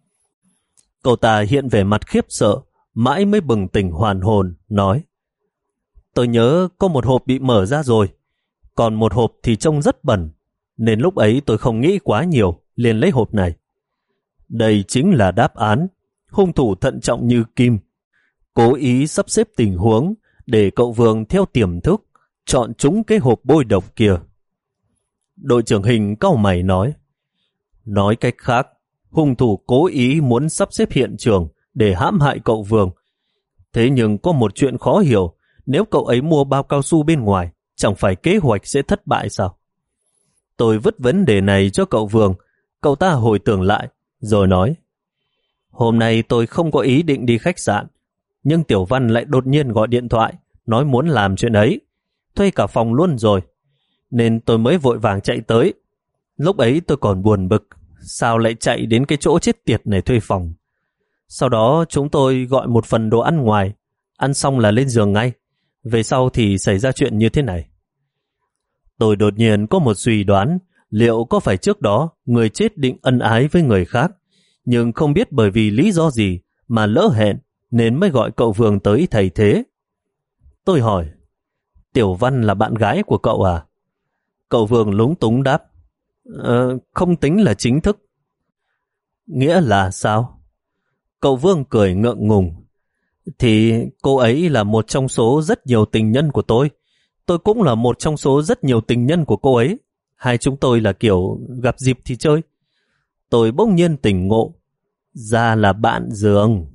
Cậu ta hiện vẻ mặt khiếp sợ, mãi mới bừng tỉnh hoàn hồn, nói, tôi nhớ có một hộp bị mở ra rồi, còn một hộp thì trông rất bẩn, nên lúc ấy tôi không nghĩ quá nhiều, liền lấy hộp này. Đây chính là đáp án. Hung thủ thận trọng như kim, cố ý sắp xếp tình huống để cậu Vương theo tiềm thức chọn trúng cái hộp bôi độc kia. Đội trưởng Hình cau mày nói, nói cách khác, hung thủ cố ý muốn sắp xếp hiện trường để hãm hại cậu Vương. Thế nhưng có một chuyện khó hiểu, nếu cậu ấy mua bao cao su bên ngoài, chẳng phải kế hoạch sẽ thất bại sao? Tôi vứt vấn đề này cho cậu Vương, cậu ta hồi tưởng lại, rồi nói, hôm nay tôi không có ý định đi khách sạn, nhưng Tiểu Văn lại đột nhiên gọi điện thoại, nói muốn làm chuyện ấy. thuê cả phòng luôn rồi, nên tôi mới vội vàng chạy tới. Lúc ấy tôi còn buồn bực, sao lại chạy đến cái chỗ chết tiệt này thuê phòng. Sau đó chúng tôi gọi một phần đồ ăn ngoài, ăn xong là lên giường ngay. Về sau thì xảy ra chuyện như thế này. Tôi đột nhiên có một suy đoán, liệu có phải trước đó người chết định ân ái với người khác, nhưng không biết bởi vì lý do gì mà lỡ hẹn nên mới gọi cậu Vương tới thay thế. Tôi hỏi, Tiểu Văn là bạn gái của cậu à? Cậu Vương lúng túng đáp, ờ, không tính là chính thức. Nghĩa là sao? Cậu Vương cười ngượng ngùng. Thì cô ấy là một trong số rất nhiều tình nhân của tôi. Tôi cũng là một trong số rất nhiều tình nhân của cô ấy. Hai chúng tôi là kiểu gặp dịp thì chơi. Tôi bỗng nhiên tỉnh ngộ. Ra là bạn giường.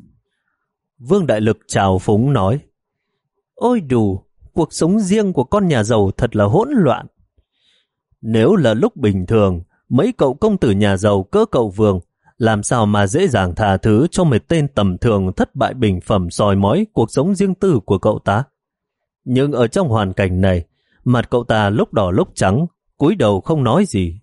Vương Đại Lực chào phúng nói, ôi đủ, cuộc sống riêng của con nhà giàu thật là hỗn loạn. Nếu là lúc bình thường, mấy cậu công tử nhà giàu cỡ cậu Vương làm sao mà dễ dàng tha thứ cho một tên tầm thường thất bại bình phẩm soi mói cuộc sống riêng tư của cậu ta. Nhưng ở trong hoàn cảnh này, mặt cậu ta lúc đỏ lúc trắng, cúi đầu không nói gì.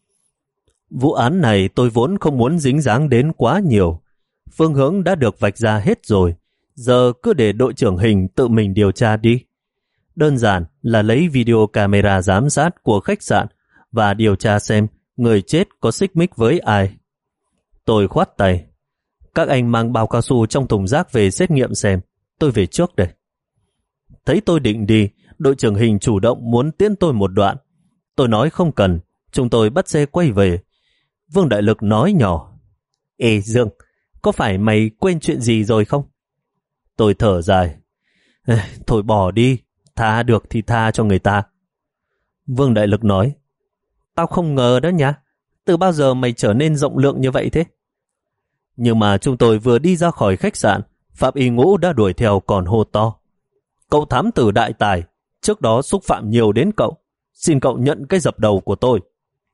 Vụ án này tôi vốn không muốn dính dáng đến quá nhiều. Phương hướng đã được vạch ra hết rồi, giờ cứ để đội trưởng Hình tự mình điều tra đi. Đơn giản là lấy video camera giám sát của khách sạn và điều tra xem người chết có xích mích với ai. Tôi khoát tay. Các anh mang bao cao su trong thùng rác về xét nghiệm xem. Tôi về trước đây. Thấy tôi định đi, đội trưởng Hình chủ động muốn tiễn tôi một đoạn. Tôi nói không cần, chúng tôi bắt xe quay về. Vương Đại Lực nói nhỏ, ê Dương, có phải mày quên chuyện gì rồi không? Tôi thở dài. Thôi bỏ đi, tha được thì tha cho người ta. Vương Đại Lực nói, tao không ngờ đó nhá, từ bao giờ mày trở nên rộng lượng như vậy thế? Nhưng mà chúng tôi vừa đi ra khỏi khách sạn, Phạm Y Ngũ đã đuổi theo còn hô to. Cậu thám tử đại tài, trước đó xúc phạm nhiều đến cậu, xin cậu nhận cái dập đầu của tôi.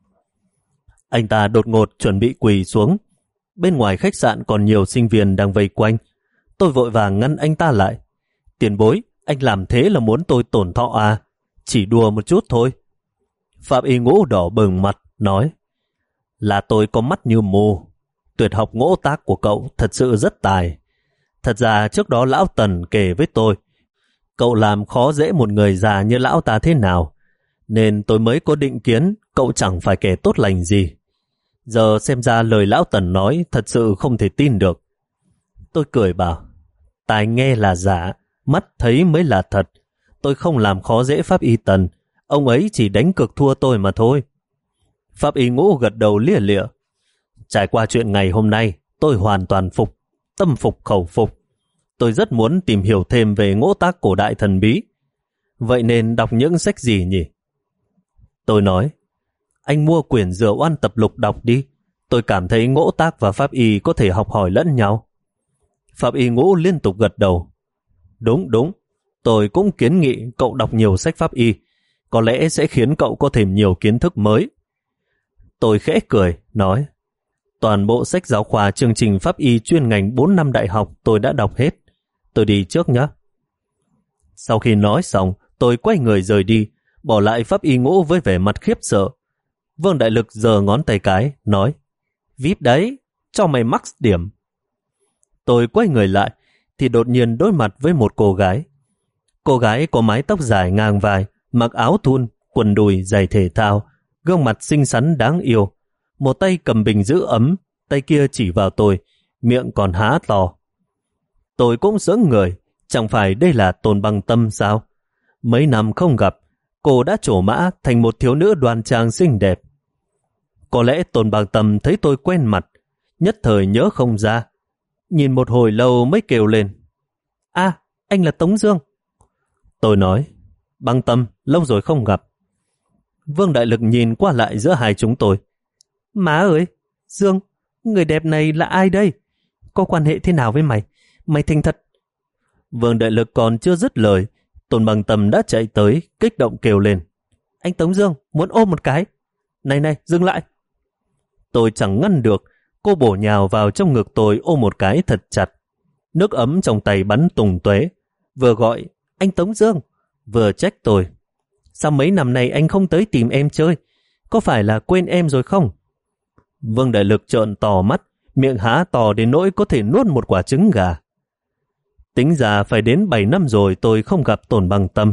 Anh ta đột ngột chuẩn bị quỳ xuống. Bên ngoài khách sạn còn nhiều sinh viên đang vây quanh. Tôi vội vàng ngăn anh ta lại. Tiền bối, anh làm thế là muốn tôi tổn thọ à? Chỉ đùa một chút thôi. Phạm Y Ngũ đỏ bừng mặt, nói, là tôi có mắt như mù. Tuyệt học ngỗ tác của cậu thật sự rất tài. Thật ra trước đó lão Tần kể với tôi, cậu làm khó dễ một người già như lão ta thế nào, nên tôi mới có định kiến cậu chẳng phải kẻ tốt lành gì. Giờ xem ra lời lão Tần nói thật sự không thể tin được. Tôi cười bảo, tai nghe là giả, mắt thấy mới là thật. Tôi không làm khó dễ Pháp Y Tần, ông ấy chỉ đánh cược thua tôi mà thôi. Pháp Y Ngũ gật đầu lia lịa. Trải qua chuyện ngày hôm nay, tôi hoàn toàn phục, tâm phục khẩu phục. Tôi rất muốn tìm hiểu thêm về ngỗ tác cổ đại thần bí. Vậy nên đọc những sách gì nhỉ? Tôi nói, anh mua quyển Dừa Oan tập lục đọc đi. Tôi cảm thấy ngỗ tác và pháp y có thể học hỏi lẫn nhau. Pháp Y Ngũ liên tục gật đầu. Đúng, đúng. Tôi cũng kiến nghị cậu đọc nhiều sách pháp y. Có lẽ sẽ khiến cậu có thêm nhiều kiến thức mới. Tôi khẽ cười, nói, toàn bộ sách giáo khoa chương trình pháp y chuyên ngành bốn năm đại học tôi đã đọc hết. Tôi đi trước nhé. Sau khi nói xong, tôi quay người rời đi, bỏ lại Pháp Y Ngũ với vẻ mặt khiếp sợ. Vương Đại Lực giơ ngón tay cái, nói, vê i pê đấy, cho mày max điểm. Tôi quay người lại, thì đột nhiên đối mặt với một cô gái. Cô gái có mái tóc dài ngang vai, mặc áo thun, quần đùi, giày thể thao, gương mặt xinh xắn đáng yêu. Một tay cầm bình giữ ấm, tay kia chỉ vào tôi, miệng còn há to. Tôi cũng sững người, chẳng phải đây là Tôn Băng Tâm sao? Mấy năm không gặp, cô đã trổ mã thành một thiếu nữ đoan trang xinh đẹp. Có lẽ Tôn Băng Tâm thấy tôi quen mặt, nhất thời nhớ không ra. Nhìn một hồi lâu mới kêu lên, à, anh là Tống Dương. Tôi nói, Băng Tâm, lâu rồi không gặp. Vương Đại Lực nhìn qua lại giữa hai chúng tôi. Má ơi, Dương, người đẹp này là ai đây? Có quan hệ thế nào với mày? Mày thành thật. Vương Đại Lực còn chưa dứt lời, Tôn Băng Tâm đã chạy tới, kích động kêu lên. Anh Tống Dương, muốn ôm một cái. Này này, dừng lại. Tôi chẳng ngăn được, cô bổ nhào vào trong ngực tôi ôm một cái thật chặt. Nước ấm trong tay bắn tùng tóe, vừa gọi, anh Tống Dương, vừa trách tôi. Sao mấy năm nay anh không tới tìm em chơi? Có phải là quên em rồi không? Vương Đại Lực trợn to mắt, miệng há to đến nỗi có thể nuốt một quả trứng gà. Tính ra phải đến bảy năm rồi tôi không gặp Tôn Bằng Tâm.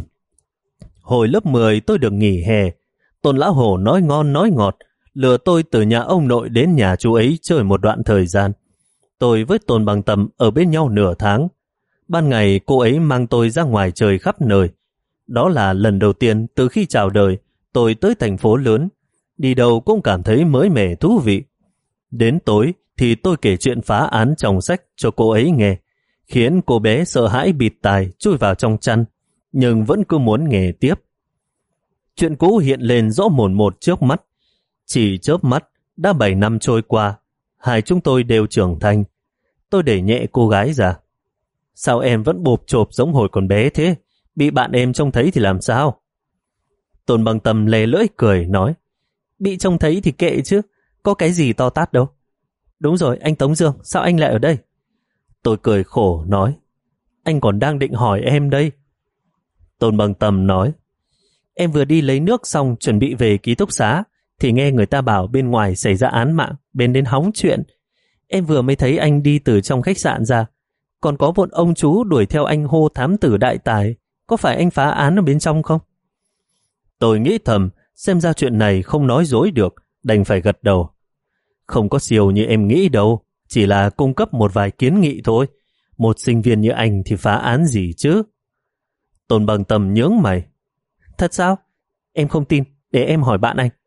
Hồi lớp mười tôi được nghỉ hè. Tôn Lão Hổ nói ngon nói ngọt, lừa tôi từ nhà ông nội đến nhà chú ấy chơi một đoạn thời gian. Tôi với Tôn Bằng Tâm ở bên nhau nửa tháng. Ban ngày cô ấy mang tôi ra ngoài chơi khắp nơi. Đó là lần đầu tiên từ khi chào đời tôi tới thành phố lớn. Đi đâu cũng cảm thấy mới mẻ thú vị. Đến tối thì tôi kể chuyện phá án trong sách cho cô ấy nghe, khiến cô bé sợ hãi bịt tai chui vào trong chăn, nhưng vẫn cứ muốn nghe tiếp. Chuyện cũ hiện lên rõ mồn một trước mắt. Chỉ chớp mắt, đã bảy năm trôi qua, hai chúng tôi đều trưởng thành. Tôi đẩy nhẹ cô gái ra. Sao em vẫn bộp chộp giống hồi còn bé thế? Bị bạn em trông thấy thì làm sao? Tôn Bằng Tâm lè lưỡi cười nói, bị trông thấy thì kệ chứ, có cái gì to tát đâu. Đúng rồi, anh Tống Dương, sao anh lại ở đây? Tôi cười khổ nói, anh còn đang định hỏi em đây. Tôn Bằng Tâm nói, em vừa đi lấy nước xong chuẩn bị về ký túc xá, thì nghe người ta bảo bên ngoài xảy ra án mạng, bên đến hóng chuyện. Em vừa mới thấy anh đi từ trong khách sạn ra, còn có một ông chú đuổi theo anh hô thám tử đại tài. Có phải anh phá án ở bên trong không? Tôi nghĩ thầm, xem ra chuyện này không nói dối được, đành phải gật đầu. Không có siêu như em nghĩ đâu, chỉ là cung cấp một vài kiến nghị thôi. Một sinh viên như anh thì phá án gì chứ? Tôn Bằng Tâm nhướng mày. Thật sao? Em không tin, để em hỏi bạn anh.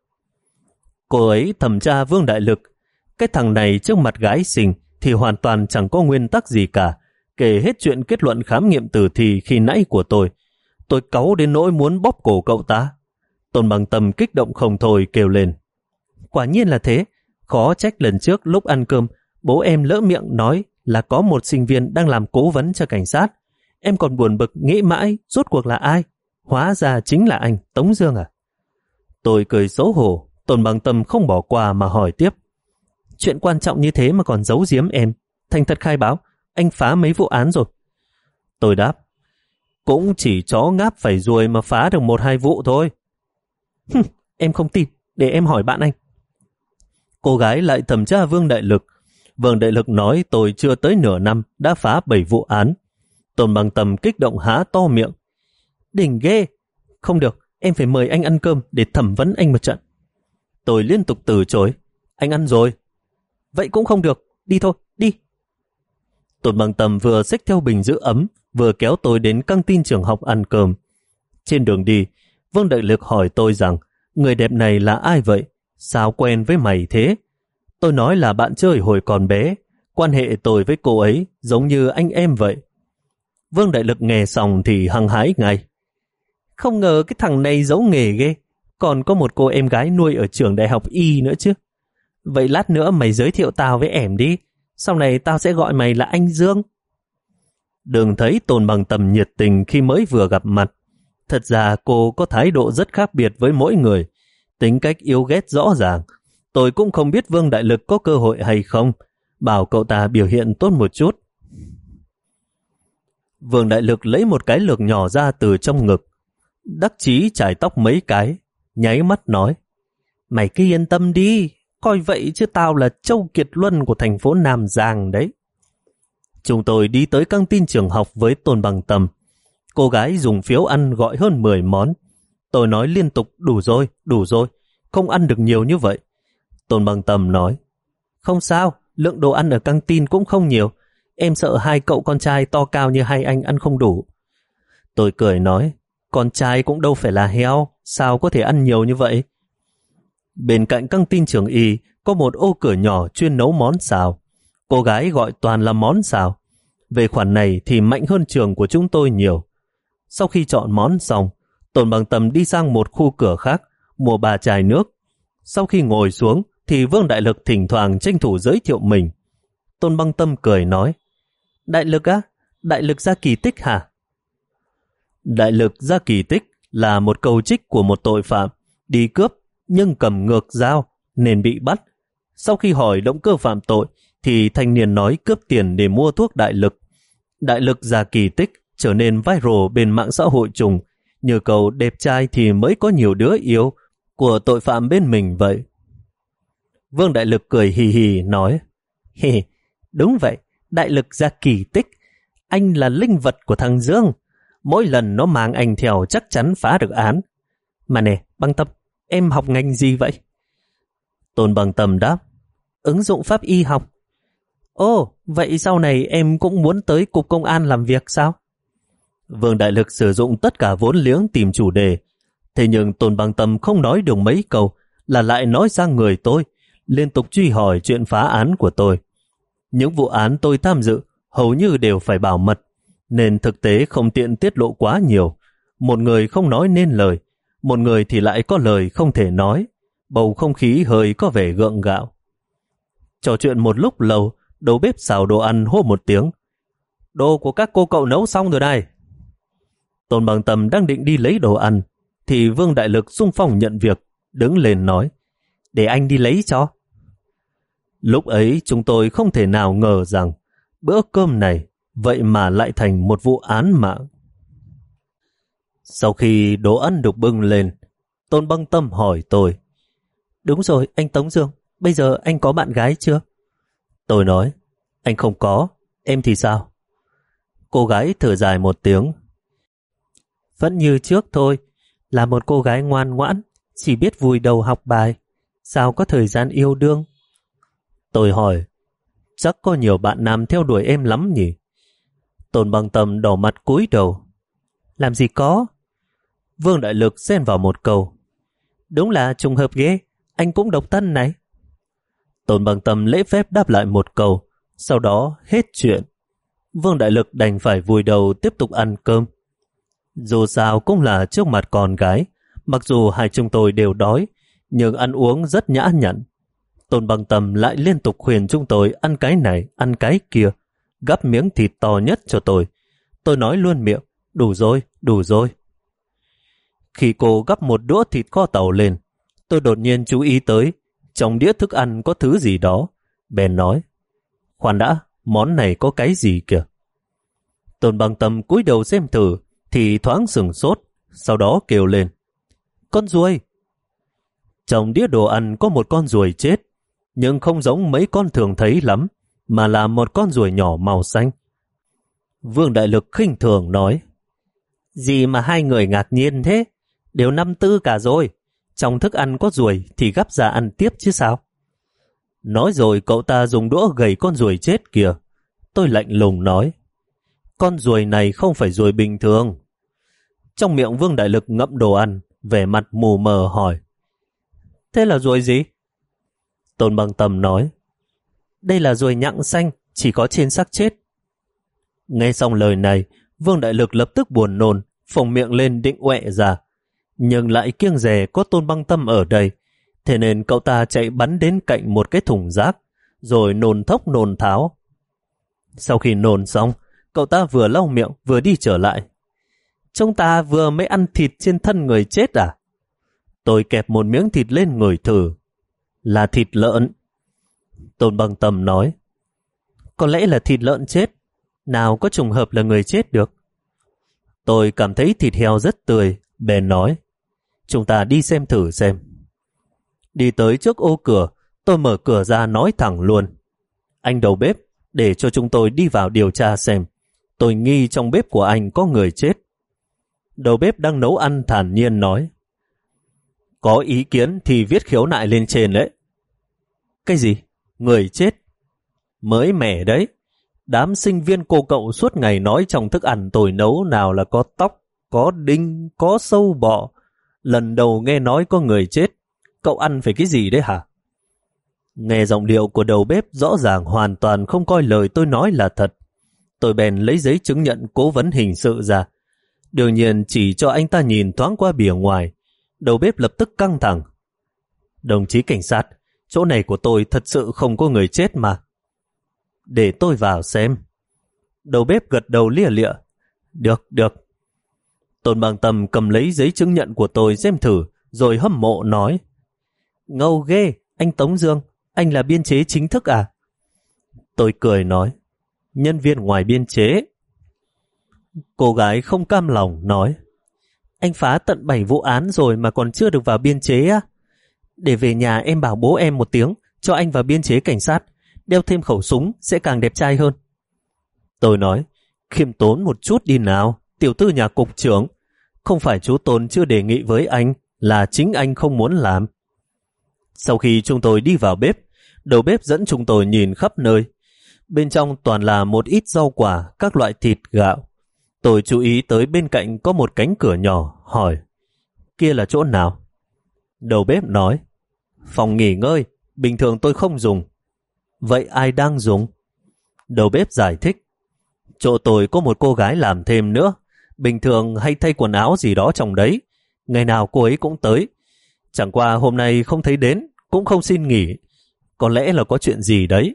Cô ấy thẩm tra Vương Đại Lực. Cái thằng này trước mặt gái xinh thì hoàn toàn chẳng có nguyên tắc gì cả. Kể hết chuyện kết luận khám nghiệm tử thi khi nãy của tôi. Tôi cáu đến nỗi muốn bóp cổ cậu ta. Tôn Bằng Tâm kích động không thôi kêu lên. Quả nhiên là thế. Khó trách lần trước lúc ăn cơm, bố em lỡ miệng nói là có một sinh viên đang làm cố vấn cho cảnh sát. Em còn buồn bực nghĩ mãi rốt cuộc là ai. Hóa ra chính là anh, Tống Dương à? Tôi cười xấu hổ. Tôn Bằng Tâm không bỏ qua mà hỏi tiếp. Chuyện quan trọng như thế mà còn giấu giếm em. Thành thật khai báo, anh phá mấy vụ án rồi? Tôi đáp, cũng chỉ chó ngáp phải ruồi mà phá được một hai vụ thôi. Hừm, em không tin, để em hỏi bạn anh. Cô gái lại thẩm tra Vương Đại Lực. Vương Đại Lực nói tôi chưa tới nửa năm đã phá bảy vụ án. Tôn Bằng Tâm kích động há to miệng. Đỉnh ghê. Không được, em phải mời anh ăn cơm để thẩm vấn anh một trận. Tôi liên tục từ chối. Anh ăn rồi. Vậy cũng không được, đi thôi, đi. Tôn Bằng Tâm vừa xách theo bình giữ ấm, vừa kéo tôi đến căng tin trường học ăn cơm. Trên đường đi, Vương Đại Lực hỏi tôi rằng, người đẹp này là ai vậy? Sao quen với mày thế? Tôi nói là bạn chơi hồi còn bé, quan hệ tôi với cô ấy giống như anh em vậy. Vương Đại Lực nghe xong thì hăng hái ngay. Không ngờ cái thằng này giấu nghề ghê, còn có một cô em gái nuôi ở trường đại học Y nữa chứ. Vậy lát nữa mày giới thiệu tao với em đi, sau này tao sẽ gọi mày là anh Dương. Đừng thấy Tôn Bằng Tâm nhiệt tình khi mới vừa gặp mặt. Thật ra cô có thái độ rất khác biệt với mỗi người, tính cách yêu ghét rõ ràng. Tôi cũng không biết Vương Đại Lực có cơ hội hay không, bảo cậu ta biểu hiện tốt một chút. Vương Đại Lực lấy một cái lược nhỏ ra từ trong ngực, đắc chí chải tóc mấy cái, nháy mắt nói, mày cứ yên tâm đi, coi vậy chứ tao là Châu Kiệt Luân của thành phố Nam Giang đấy. Chúng tôi đi tới căng tin trường học với Tôn Bằng Tâm. Cô gái dùng phiếu ăn gọi hơn mười món. Tôi nói liên tục đủ rồi, đủ rồi, không ăn được nhiều như vậy. Tôn Bằng Tâm nói, không sao, lượng đồ ăn ở căng tin cũng không nhiều. Em sợ hai cậu con trai to cao như hai anh ăn không đủ. Tôi cười nói, con trai cũng đâu phải là heo, sao có thể ăn nhiều như vậy? Bên cạnh căng tin trường Y có một ô cửa nhỏ chuyên nấu món xào. Cô gái gọi toàn là món xào. Về khoản này thì mạnh hơn trường của chúng tôi nhiều. Sau khi chọn món xong, Tôn Bằng Tâm đi sang một khu cửa khác, mua ba chai nước. Sau khi ngồi xuống thì Vương Đại Lực thỉnh thoảng tranh thủ giới thiệu mình. Tôn Bằng Tâm cười nói, Đại Lực á? Đại Lực ra kỳ tích hả? Đại Lực ra kỳ tích là một câu trích của một tội phạm đi cướp nhưng cầm ngược dao nên bị bắt. Sau khi hỏi động cơ phạm tội thì thanh niên nói cướp tiền để mua thuốc đại lực. Đại lực ra kỳ tích trở nên viral bên mạng xã hội trùng, như câu đẹp trai thì mới có nhiều đứa yêu của tội phạm bên mình vậy. Vương Đại Lực cười hì hì nói, hì, đúng vậy, Đại Lực ra kỳ tích. Anh là linh vật của thằng Dương. Mỗi lần nó mang anh theo chắc chắn phá được án. Mà nè, Băng Tâm, em học ngành gì vậy? Tôn Băng Tâm đáp, ứng dụng pháp y học. Ồ, vậy sau này em cũng muốn tới cục công an làm việc sao? Vương Đại Lực sử dụng tất cả vốn liếng tìm chủ đề. Thế nhưng Tôn Băng Tâm không nói được mấy câu là lại nói sang người tôi, liên tục truy hỏi chuyện phá án của tôi. Những vụ án tôi tham dự hầu như đều phải bảo mật, nên thực tế không tiện tiết lộ quá nhiều. Một người không nói nên lời, một người thì lại có lời không thể nói. Bầu không khí hơi có vẻ gượng gạo. Trò chuyện một lúc lâu, đầu bếp xào đồ ăn hô một tiếng, đồ của các cô cậu nấu xong rồi này. Tôn Băng Tâm đang định đi lấy đồ ăn, thì Vương Đại Lực xung phong nhận việc, đứng lên nói, để anh đi lấy cho. Lúc ấy chúng tôi không thể nào ngờ rằng bữa cơm này vậy mà lại thành một vụ án mạng. Sau khi đồ ăn được bưng lên, Tôn Băng Tâm hỏi tôi, đúng rồi anh Tống Dương, bây giờ anh có bạn gái chưa? Tôi nói, anh không có, em thì sao? Cô gái thở dài một tiếng, vẫn như trước thôi, là một cô gái ngoan ngoãn, chỉ biết vùi đầu học bài, sao có thời gian yêu đương? Tôi hỏi, chắc có nhiều bạn nam theo đuổi em lắm nhỉ? Tôn Băng Tâm đỏ mặt cúi đầu, làm gì có? Vương Đại Lực xen vào một câu, đúng là trùng hợp ghê, anh cũng độc thân này. Tôn Băng Tâm lễ phép đáp lại một câu, sau đó hết chuyện. Vương Đại Lực đành phải vùi đầu tiếp tục ăn cơm. Dù sao cũng là trước mặt con gái, mặc dù hai chúng tôi đều đói, nhưng ăn uống rất nhã nhặn. Tôn Băng Tâm lại liên tục khuyên chúng tôi ăn cái này, ăn cái kia, gắp miếng thịt to nhất cho tôi. Tôi nói luôn miệng, đủ rồi, đủ rồi. Khi cô gắp một đũa thịt kho tàu lên, tôi đột nhiên chú ý tới trong đĩa thức ăn có thứ gì đó. Bèn nói, khoan đã, món này có cái gì kìa? Tôn Băng Tâm cúi đầu xem thử, thì thoáng sửng sốt, sau đó kêu lên, con ruồi. Trong đĩa đồ ăn có một con ruồi chết, nhưng không giống mấy con thường thấy lắm, mà là một con ruồi nhỏ màu xanh. Vương Đại Lực khinh thường nói, gì mà hai người ngạc nhiên thế, đều năm tư cả rồi, trong thức ăn có ruồi thì gắp ra ăn tiếp chứ sao? Nói rồi cậu ta dùng đũa gầy con ruồi chết kìa. Tôi lạnh lùng nói, con ruồi này không phải ruồi bình thường. Trong miệng Vương Đại Lực ngậm đồ ăn, vẻ mặt mù mờ hỏi, thế là ruồi gì? Tôn Băng Tâm nói, đây là ruồi nhặng xanh, chỉ có trên xác chết. Nghe xong lời này, Vương Đại Lực lập tức buồn nôn, phồng miệng lên định ọe ra, nhưng lại kiêng dè có Tôn Băng Tâm ở đây, thế nên cậu ta chạy bắn đến cạnh một cái thùng rác, rồi nôn thốc nôn tháo. Sau khi nôn xong, cậu ta vừa lau miệng vừa đi trở lại. Chúng ta vừa mới ăn thịt trên thân người chết à? Tôi kẹp một miếng thịt lên ngửi thử. Là thịt lợn. Tôn Băng Tâm nói, có lẽ là thịt lợn chết, nào có trùng hợp là người chết được. Tôi cảm thấy thịt heo rất tươi, bèn nói, chúng ta đi xem thử xem. Đi tới trước ô cửa, tôi mở cửa ra nói thẳng luôn, anh đầu bếp, để cho chúng tôi đi vào điều tra xem. Tôi nghi trong bếp của anh có người chết. Đầu bếp đang nấu ăn thản nhiên nói, có ý kiến thì viết khiếu nại lên trên đấy. Cái gì? Người chết? Mới mẻ đấy. Đám sinh viên cô cậu suốt ngày nói trong thức ăn tôi nấu nào là có tóc, có đinh, có sâu bọ. Lần đầu nghe nói có người chết. Cậu ăn phải cái gì đấy hả? Nghe giọng điệu của đầu bếp rõ ràng hoàn toàn không coi lời tôi nói là thật. Tôi bèn lấy giấy chứng nhận cố vấn hình sự ra. Đương nhiên chỉ cho anh ta nhìn thoáng qua bìa ngoài. Đầu bếp lập tức căng thẳng. Đồng chí cảnh sát, chỗ này của tôi thật sự không có người chết mà. Để tôi vào xem. Đầu bếp gật đầu lia lịa. Được, được. Tôn Băng Tâm cầm lấy giấy chứng nhận của tôi xem thử, rồi hâm mộ nói, ngầu ghê, anh Tống Dương, anh là biên chế chính thức à? Tôi cười nói, nhân viên ngoài biên chế. Cô gái không cam lòng nói, Anh phá tận bảy vụ án rồi mà còn chưa được vào biên chế á? Để về nhà em bảo bố em một tiếng, cho anh vào biên chế cảnh sát, đeo thêm khẩu súng sẽ càng đẹp trai hơn. Tôi nói, khiêm tốn một chút đi nào, tiểu thư nhà cục trưởng. Không phải chú Tôn chưa đề nghị với anh, là chính anh không muốn làm. Sau khi chúng tôi đi vào bếp, đầu bếp dẫn chúng tôi nhìn khắp nơi. Bên trong toàn là một ít rau quả, các loại thịt, gạo. Tôi chú ý tới bên cạnh có một cánh cửa nhỏ, hỏi, kia là chỗ nào? Đầu bếp nói, phòng nghỉ ngơi, bình thường tôi không dùng. Vậy ai đang dùng? Đầu bếp giải thích, chỗ tôi có một cô gái làm thêm nữa, bình thường hay thay quần áo gì đó trong đấy. Ngày nào cô ấy cũng tới. Chẳng qua hôm nay không thấy đến, cũng không xin nghỉ. Có lẽ là có chuyện gì đấy.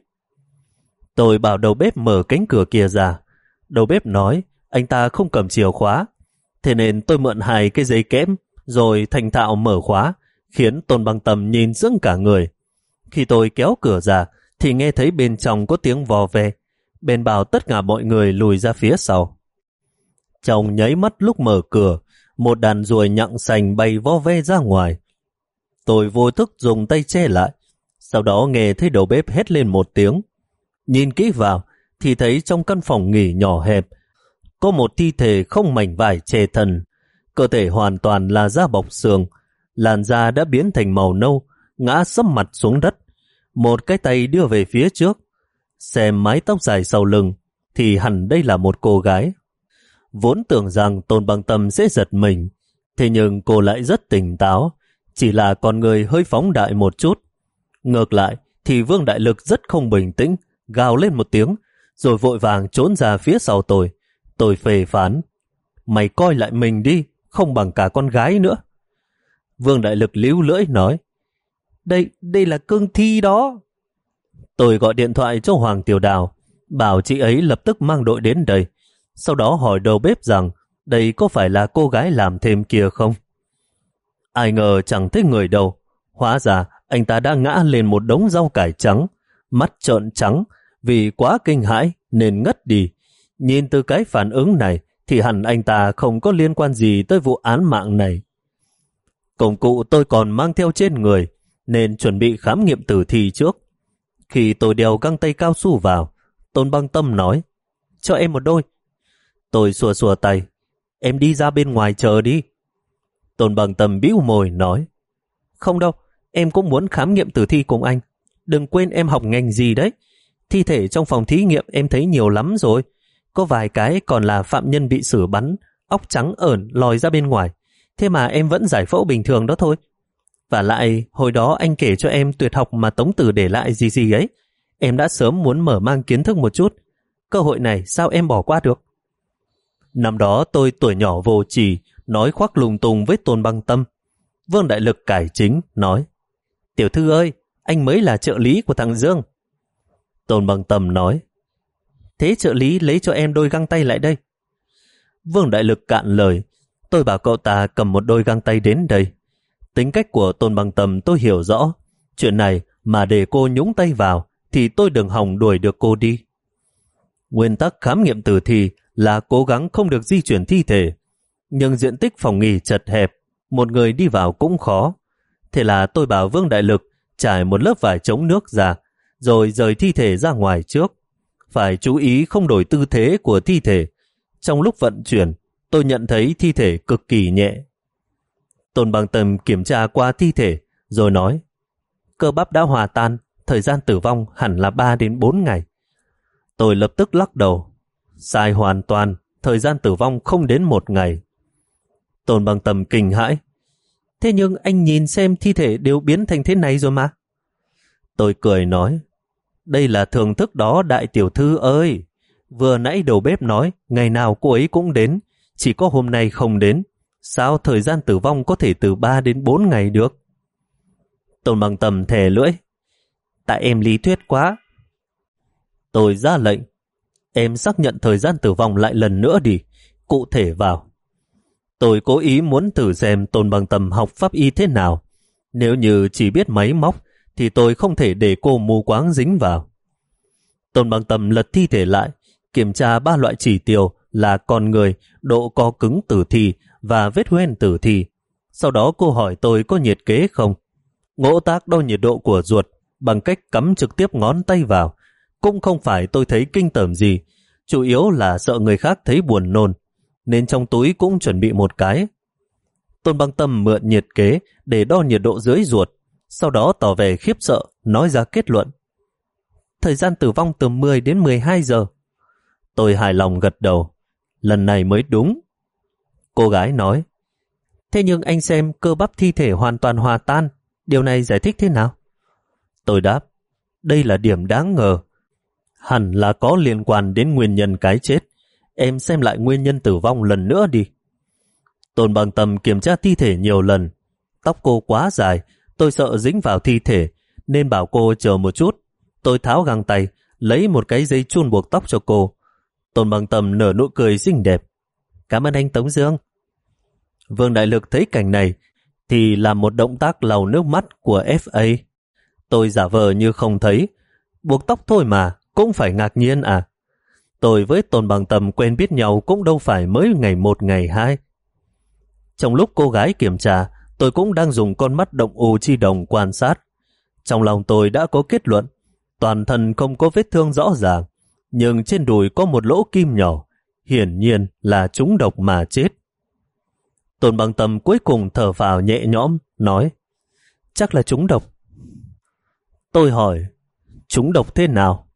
Tôi bảo đầu bếp mở cánh cửa kia ra. Đầu bếp nói, anh ta không cầm chìa khóa. Thế nên tôi mượn hai cái giấy kẽm, rồi thành thạo mở khóa, khiến Tôn Băng Tâm nhìn sững cả người. Khi tôi kéo cửa ra, thì nghe thấy bên trong có tiếng vò ve. Bèn bảo tất cả mọi người lùi ra phía sau. Trong nháy mắt lúc mở cửa, một đàn ruồi nhặng sành bay vo ve ra ngoài. Tôi vô thức dùng tay che lại. Sau đó nghe thấy đầu bếp hét lên một tiếng. Nhìn kỹ vào, thì thấy trong căn phòng nghỉ nhỏ hẹp, có một thi thể không mảnh vải che thân. Cơ thể hoàn toàn là da bọc xương, làn da đã biến thành màu nâu, ngã sấp mặt xuống đất. Một cái tay đưa về phía trước. Xem mái tóc dài sau lưng, thì hẳn đây là một cô gái. Vốn tưởng rằng Tôn Băng Tâm sẽ giật mình, thế nhưng cô lại rất tỉnh táo, chỉ là con người hơi phóng đại một chút. Ngược lại thì Vương Đại Lực rất không bình tĩnh, gào lên một tiếng, rồi vội vàng trốn ra phía sau tôi. Tôi phê phán, mày coi lại mình đi, không bằng cả con gái nữa. Vương Đại Lực líu lưỡi nói, đây, đây là cương thi đó. Tôi gọi điện thoại cho Hoàng Tiểu Đào, bảo chị ấy lập tức mang đội đến đây. Sau đó hỏi đầu bếp rằng đây có phải là cô gái làm thêm kia không? Ai ngờ chẳng thấy người đâu. Hóa ra anh ta đã ngã lên một đống rau cải trắng, mắt trợn trắng vì quá kinh hãi nên ngất đi. Nhìn từ cái phản ứng này thì hẳn anh ta không có liên quan gì tới vụ án mạng này. Công cụ tôi còn mang theo trên người nên chuẩn bị khám nghiệm tử thi trước. Khi tôi đeo găng tay cao su vào, Tôn Băng Tâm nói, cho em một đôi. Tôi xua xua tay, em đi ra bên ngoài chờ đi. Tôn Băng Tâm bĩu môi nói, không đâu, em cũng muốn khám nghiệm tử thi cùng anh. Đừng quên em học ngành gì đấy. Thi thể trong phòng thí nghiệm em thấy nhiều lắm rồi. Có vài cái còn là phạm nhân bị xử bắn, óc trắng ởn lòi ra bên ngoài. Thế mà em vẫn giải phẫu bình thường đó thôi. Và lại, hồi đó anh kể cho em tuyệt học mà Tống Tử để lại gì gì ấy. Em đã sớm muốn mở mang kiến thức một chút. Cơ hội này sao em bỏ qua được? Năm đó tôi tuổi nhỏ vô tri, nói khoác lung tung với Tôn Băng Tâm. Vương Đại Lực cải chính, nói, tiểu thư ơi, anh mới là trợ lý của thằng Dương. Tôn Băng Tâm nói, thế trợ lý lấy cho em đôi găng tay lại đây. Vương Đại Lực cạn lời, tôi bảo cậu ta cầm một đôi găng tay đến đây. Tính cách của Tôn Băng Tâm tôi hiểu rõ. Chuyện này mà để cô nhúng tay vào thì tôi đừng hòng đuổi được cô đi. Nguyên tắc khám nghiệm tử thi là cố gắng không được di chuyển thi thể. Nhưng diện tích phòng nghỉ chật hẹp, một người đi vào cũng khó. Thế là tôi bảo Vương Đại Lực trải một lớp vải chống nước ra, rồi rời thi thể ra ngoài trước. Phải chú ý không đổi tư thế của thi thể. Trong lúc vận chuyển, tôi nhận thấy thi thể cực kỳ nhẹ. Tôn Băng Tâm kiểm tra qua thi thể, rồi nói, cơ bắp đã hòa tan, thời gian tử vong hẳn là ba đến bốn ngày. Tôi lập tức lắc đầu, sai hoàn toàn, thời gian tử vong không đến một ngày. Tôn Băng Tâm kinh hãi, thế nhưng anh nhìn xem thi thể đều biến thành thế này rồi mà. Tôi cười nói, đây là thưởng thức đó đại tiểu thư ơi. Vừa nãy đầu bếp nói ngày nào cô ấy cũng đến, chỉ có hôm nay không đến. Sao thời gian tử vong có thể từ ba đến bốn ngày được? Tôn Băng Tâm thè lưỡi, tại em lý thuyết quá. Tôi ra lệnh, em xác nhận thời gian tử vong lại lần nữa đi, cụ thể vào. Tôi cố ý muốn thử xem Tôn Băng Tâm học pháp y thế nào. Nếu như chỉ biết máy móc thì tôi không thể để cô mù quáng dính vào. Tôn Băng Tâm lật thi thể lại, kiểm tra ba loại chỉ tiêu là con người, độ co cứng tử thi và vết hoen tử thi. Sau đó cô hỏi tôi có nhiệt kế không. Ngỗ Tác đo nhiệt độ của ruột bằng cách cắm trực tiếp ngón tay vào. Cũng không phải tôi thấy kinh tởm gì, chủ yếu là sợ người khác thấy buồn nôn, nên trong túi cũng chuẩn bị một cái. Tôn Băng Tâm mượn nhiệt kế để đo nhiệt độ dưới ruột, sau đó tỏ vẻ khiếp sợ, nói ra kết luận. Thời gian tử vong từ mười đến mười hai giờ. Tôi hài lòng gật đầu. Lần này mới đúng. Cô gái nói, thế nhưng anh xem cơ bắp thi thể hoàn toàn hòa tan, điều này giải thích thế nào? Tôi đáp, đây là điểm đáng ngờ. Hẳn là có liên quan đến nguyên nhân cái chết. Em xem lại nguyên nhân tử vong lần nữa đi. Tôn Băng Tâm kiểm tra thi thể nhiều lần. Tóc cô quá dài, tôi sợ dính vào thi thể, nên bảo cô chờ một chút. Tôi tháo găng tay, lấy một cái dây chun buộc tóc cho cô. Tôn Băng Tâm nở nụ cười xinh đẹp. Cảm ơn anh Tống Dương. Vương Đại Lực thấy cảnh này thì làm một động tác lau nước mắt của ép a. Tôi giả vờ như không thấy. Buộc tóc thôi mà, cũng phải ngạc nhiên à? Tôi với Tôn Băng Tâm quen biết nhau cũng đâu phải mới ngày một ngày hai. Trong lúc cô gái kiểm tra, tôi cũng đang dùng con mắt động u chi đồng quan sát. Trong lòng tôi đã có kết luận, toàn thân không có vết thương rõ ràng, nhưng trên đùi có một lỗ kim nhỏ, hiển nhiên là trúng độc mà chết. Tôn Băng Tâm cuối cùng thở phào nhẹ nhõm, nói, chắc là trúng độc. Tôi hỏi, trúng độc thế nào?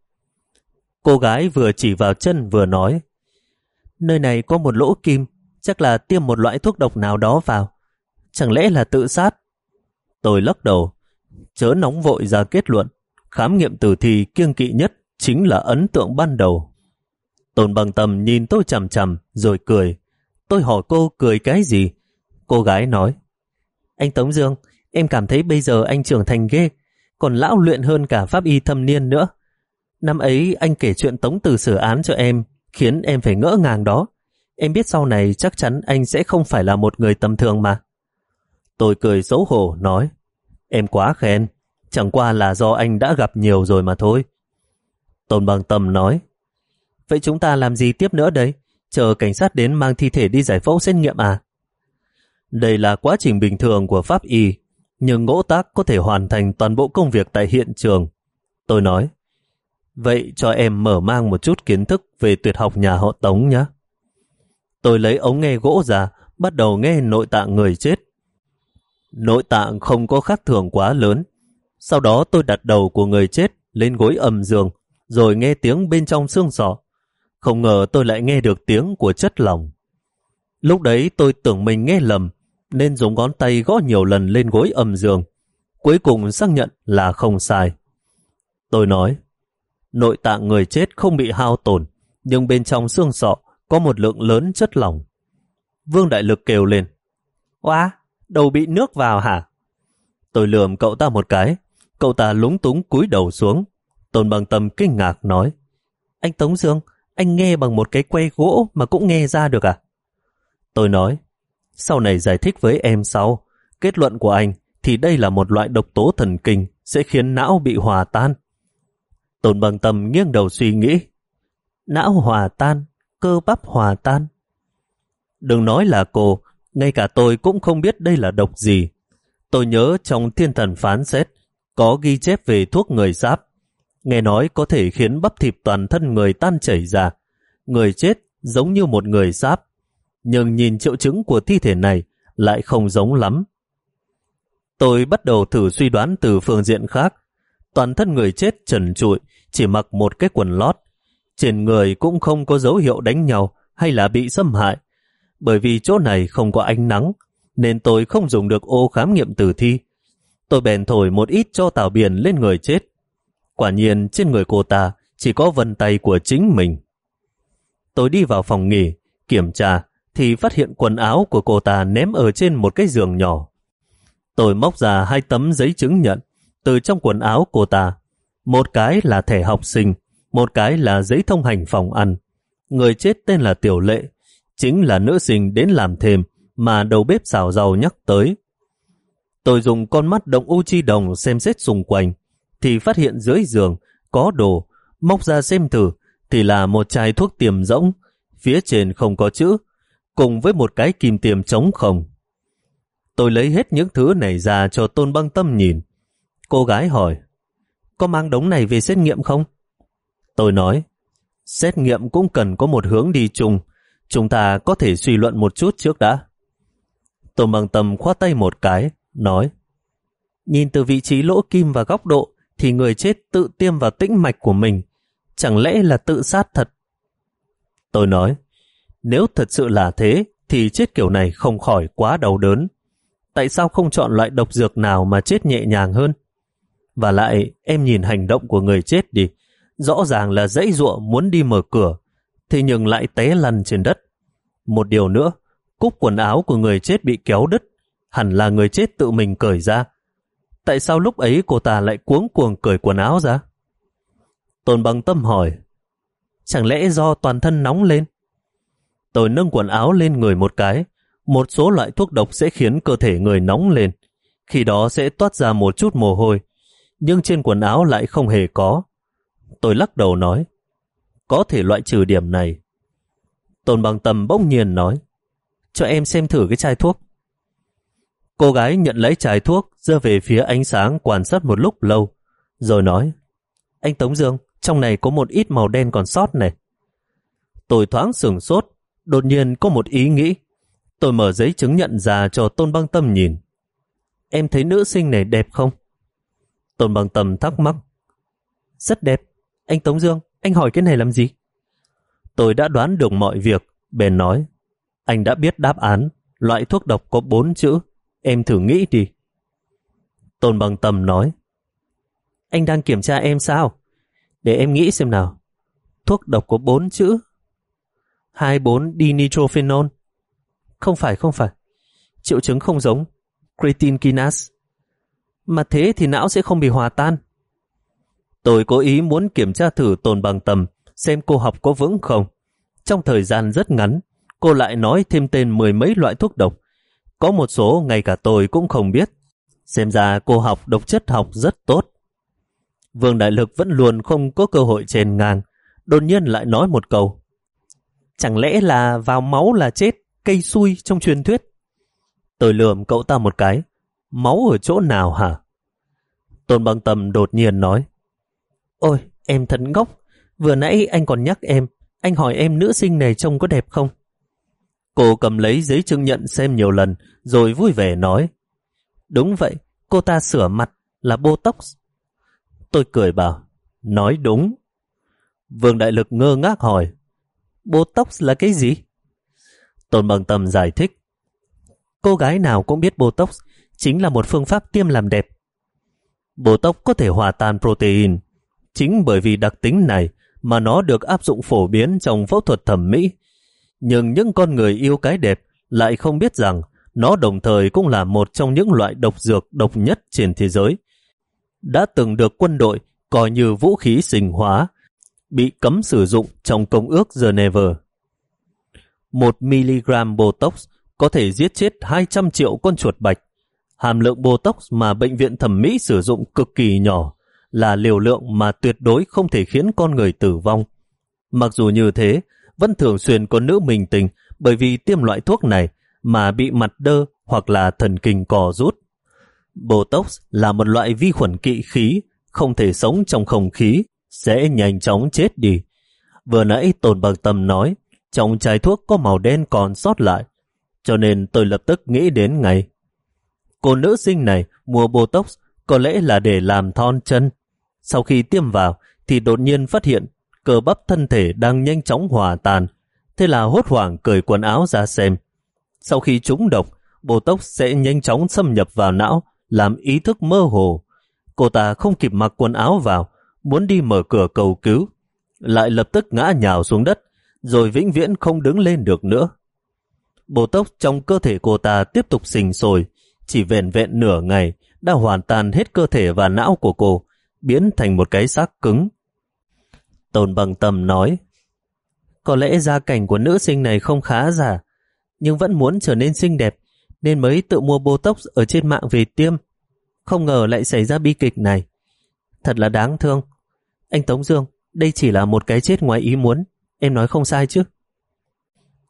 Cô gái vừa chỉ vào chân vừa nói, nơi này có một lỗ kim, chắc là tiêm một loại thuốc độc nào đó vào. Chẳng lẽ là tự sát? Tôi lắc đầu, chớ nóng vội ra kết luận. Khám nghiệm tử thi kiêng kỵ nhất chính là ấn tượng ban đầu. Tôn Băng Tâm nhìn tôi chằm chằm rồi cười. Tôi hỏi cô cười cái gì? Cô gái nói, anh Tống Dương, em cảm thấy bây giờ anh trưởng thành ghê, còn lão luyện hơn cả pháp y thâm niên nữa. Năm ấy anh kể chuyện Tống Từ xử án cho em, khiến em phải ngỡ ngàng đó. Em biết sau này chắc chắn anh sẽ không phải là một người tầm thường mà. Tôi cười xấu hổ nói, em quá khen, chẳng qua là do anh đã gặp nhiều rồi mà thôi. Tôn Băng Tâm nói, vậy chúng ta làm gì tiếp nữa đây? Chờ cảnh sát đến mang thi thể đi giải phẫu xét nghiệm à? Đây là quá trình bình thường của pháp y, nhưng Ngỗ Tác có thể hoàn thành toàn bộ công việc tại hiện trường. Tôi nói, vậy cho em mở mang một chút kiến thức về tuyệt học nhà họ Tống nhé. Tôi lấy ống nghe gỗ ra, bắt đầu nghe nội tạng người chết. Nội tạng không có khác thường quá lớn. Sau đó tôi đặt đầu của người chết lên gối âm dương, rồi nghe tiếng bên trong xương sọ. Không ngờ tôi lại nghe được tiếng của chất lỏng. Lúc đấy tôi tưởng mình nghe lầm, nên dùng ngón tay gõ nhiều lần lên gối âm dương. Cuối cùng xác nhận là không sai. Tôi nói, nội tạng người chết không bị hao tổn, nhưng bên trong xương sọ có một lượng lớn chất lỏng. Vương Đại Lực kêu lên, oa, đầu bị nước vào hả? Tôi lườm cậu ta một cái, cậu ta lúng túng cúi đầu xuống. Tôn Băng Tâm kinh ngạc nói, anh Tống Dương, anh nghe bằng một cái que gỗ mà cũng nghe ra được à? Tôi nói, sau này giải thích với em sau. Kết luận của anh thì đây là một loại độc tố thần kinh sẽ khiến não bị hòa tan. Tôn Băng Tâm nghiêng đầu suy nghĩ, não hòa tan, cơ bắp hòa tan. Đừng nói là cô, ngay cả tôi cũng không biết đây là độc gì. Tôi nhớ trong Thiên Thần phán xét có ghi chép về thuốc người giáp, nghe nói có thể khiến bắp thịt toàn thân người tan chảy ra. Người chết giống như một người giáp, nhưng nhìn triệu chứng của thi thể này lại không giống lắm. Tôi bắt đầu thử suy đoán từ phương diện khác. Toàn thân người chết trần trụi, chỉ mặc một cái quần lót. Trên người cũng không có dấu hiệu đánh nhau hay là bị xâm hại. Bởi vì chỗ này không có ánh nắng, nên tôi không dùng được ô khám nghiệm tử thi. Tôi bèn thổi một ít tro tảo biển lên người chết. Quả nhiên trên người cô ta chỉ có vân tay của chính mình. Tôi đi vào phòng nghỉ, kiểm tra thì phát hiện quần áo của cô ta ném ở trên một cái giường nhỏ. Tôi móc ra hai tấm giấy chứng nhận từ trong quần áo cô ta. Một cái là thẻ học sinh, một cái là giấy thông hành phòng ăn. Người chết tên là Tiểu Lệ, chính là nữ sinh đến làm thêm mà đầu bếp xào rau nhắc tới. Tôi dùng con mắt động u chi đồng xem xét xung quanh, thì phát hiện dưới giường có đồ, móc ra xem thử thì là một chai thuốc tiềm rỗng, phía trên không có chữ. cùng với một cái kim tiêm trống không. Tôi lấy hết những thứ này ra cho Tôn Băng Tâm nhìn. Cô gái hỏi, có mang đống này về xét nghiệm không? Tôi nói, xét nghiệm cũng cần có một hướng đi chung, chúng ta có thể suy luận một chút trước đã. Tôn Băng Tâm khoát tay một cái, nói, nhìn từ vị trí lỗ kim và góc độ thì người chết tự tiêm vào tĩnh mạch của mình, chẳng lẽ là tự sát thật? Tôi nói, nếu thật sự là thế thì chết kiểu này không khỏi quá đau đớn. Tại sao không chọn loại độc dược nào mà chết nhẹ nhàng hơn? Và lại em nhìn hành động của người chết đi, rõ ràng là giãy giụa muốn đi mở cửa, thế nhưng lại té lăn trên đất. Một điều nữa, cúc quần áo của người chết bị kéo đứt, hẳn là người chết tự mình cởi ra. Tại sao lúc ấy cô ta lại cuống cuồng cởi quần áo ra? Tôn Băng Tâm hỏi, chẳng lẽ do toàn thân nóng lên? Tôi nâng quần áo lên người một cái, một số loại thuốc độc sẽ khiến cơ thể người nóng lên, khi đó sẽ toát ra một chút mồ hôi, nhưng trên quần áo lại không hề có. Tôi lắc đầu nói, có thể loại trừ điểm này. Tôn Băng Tâm bỗng nhiên nói, cho em xem thử cái chai thuốc. Cô gái nhận lấy chai thuốc, giơ về phía ánh sáng quan sát một lúc lâu, rồi nói, anh Tống Dương, trong này có một ít màu đen còn sót này. Tôi thoáng sửng sốt, đột nhiên có một ý nghĩ. Tôi mở giấy chứng nhận ra cho Tôn Băng Tâm nhìn. Em thấy nữ sinh này đẹp không? Tôn Băng Tâm thắc mắc. Rất đẹp. Anh Tống Dương, anh hỏi cái này làm gì? Tôi đã đoán được mọi việc, bèn nói, anh đã biết đáp án, loại thuốc độc có bốn chữ, em thử nghĩ đi. Tôn Băng Tâm nói, anh đang kiểm tra em sao? Để em nghĩ xem nào. Thuốc độc có bốn chữ. hai bốn dinitrophenol. Không phải, không phải. Triệu chứng không giống. Creatine kinase. Mà thế thì não sẽ không bị hòa tan. Tôi cố ý muốn kiểm tra thử Tôn Băng Tâm xem cô học có vững không. Trong thời gian rất ngắn, cô lại nói thêm tên mười mấy loại thuốc độc. Có một số ngay cả tôi cũng không biết. Xem ra cô học độc chất học rất tốt. Vương Đại Lực vẫn luôn không có cơ hội chèn ngang, đột nhiên lại nói một câu. Chẳng lẽ là vào máu là chết, cây xui trong truyền thuyết? Tôi lườm cậu ta một cái. Máu ở chỗ nào hả? Tôn Băng Tâm đột nhiên nói. Ôi, em thật ngốc. Vừa nãy anh còn nhắc em. Anh hỏi em nữ sinh này trông có đẹp không? Cô cầm lấy giấy chứng nhận xem nhiều lần, rồi vui vẻ nói. Đúng vậy, cô ta sửa mặt là Botox. Tôi cười bảo, nói đúng. Vương Đại Lực ngơ ngác hỏi, Botox là cái gì? Tôn Băng Tâm giải thích, cô gái nào cũng biết Botox chính là một phương pháp tiêm làm đẹp. Botox có thể hòa tan protein. Chính bởi vì đặc tính này mà nó được áp dụng phổ biến trong phẫu thuật thẩm mỹ. Nhưng những con người yêu cái đẹp lại không biết rằng nó đồng thời cũng là một trong những loại độc dược độc nhất trên thế giới. Đã từng được quân đội coi như vũ khí sinh hóa, bị cấm sử dụng trong Công ước Geneva. Một mi-li-gam Botox có thể giết chết hai trăm triệu con chuột bạch. Hàm lượng Botox mà bệnh viện thẩm mỹ sử dụng cực kỳ nhỏ, là liều lượng mà tuyệt đối không thể khiến con người tử vong. Mặc dù như thế, vẫn thường xuyên có nữ minh tinh bởi vì tiêm loại thuốc này mà bị mặt đơ hoặc là thần kinh co rút. Botox là một loại vi khuẩn kỵ khí, không thể sống trong không khí, sẽ nhanh chóng chết đi. Vừa nãy Tôn Băng Tâm nói, trong chai thuốc có màu đen còn sót lại, cho nên tôi lập tức nghĩ đến ngay. Cô nữ sinh này mua Botox có lẽ là để làm thon chân. Sau khi tiêm vào thì đột nhiên phát hiện cơ bắp thân thể đang nhanh chóng hòa tan, thế là hốt hoảng cởi quần áo ra xem. Sau khi trúng độc, Botox sẽ nhanh chóng xâm nhập vào não, làm ý thức mơ hồ. Cô ta không kịp mặc quần áo vào, muốn đi mở cửa cầu cứu, lại lập tức ngã nhào xuống đất, rồi vĩnh viễn không đứng lên được nữa. Botox trong cơ thể cô ta tiếp tục sinh sôi, chỉ vẹn vẹn nửa ngày đã hoàn toàn hết cơ thể và não của cô, biến thành một cái xác cứng. Tôn Băng Tâm nói, có lẽ gia cảnh của nữ sinh này không khá giả, nhưng vẫn muốn trở nên xinh đẹp, nên mới tự mua Botox ở trên mạng về tiêm. Không ngờ lại xảy ra bi kịch này. Thật là đáng thương. Anh Tống Dương, đây chỉ là một cái chết ngoài ý muốn. Em nói không sai chứ?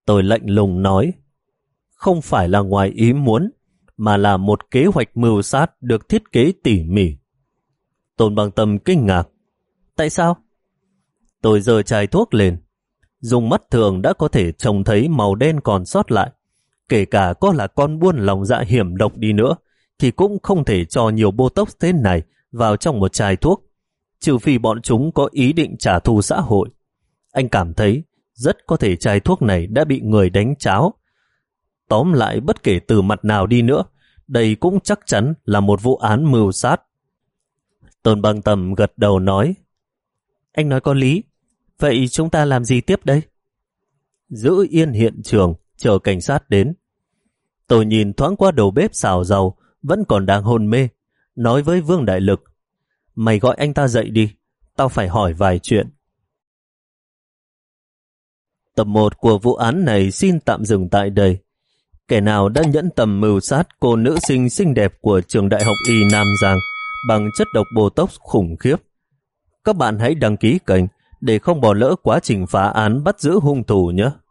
Tôi lạnh lùng nói, không phải là ngoài ý muốn, mà là một kế hoạch mưu sát được thiết kế tỉ mỉ. Tôn Băng Tâm kinh ngạc. Tại sao? Tôi giơ chai thuốc lên. Dùng mắt thường đã có thể trông thấy màu đen còn sót lại. Kể cả có là con buôn lòng dạ hiểm độc đi nữa, thì cũng không thể cho nhiều botox thế này vào trong một chai thuốc, trừ phi bọn chúng có ý định trả thù xã hội. Anh cảm thấy rất có thể chai thuốc này đã bị người đánh cháo. Tóm lại, bất kể từ mặt nào đi nữa, đây cũng chắc chắn là một vụ án mưu sát. Tôn Băng Tâm gật đầu nói, anh nói có lý, vậy chúng ta làm gì tiếp đây? Giữ yên hiện trường, chờ cảnh sát đến. Tôi nhìn thoáng qua đầu bếp xào dầu, vẫn còn đang hôn mê, nói với Vương Đại Lực, mày gọi anh ta dậy đi, tao phải hỏi vài chuyện. Tập một của vụ án này xin tạm dừng tại đây. Kẻ nào đã nhẫn tâm mưu sát cô nữ sinh xinh đẹp của trường Đại học Y Nam Giang bằng chất độc Botox khủng khiếp? Các bạn hãy đăng ký kênh để không bỏ lỡ quá trình phá án bắt giữ hung thủ nhé.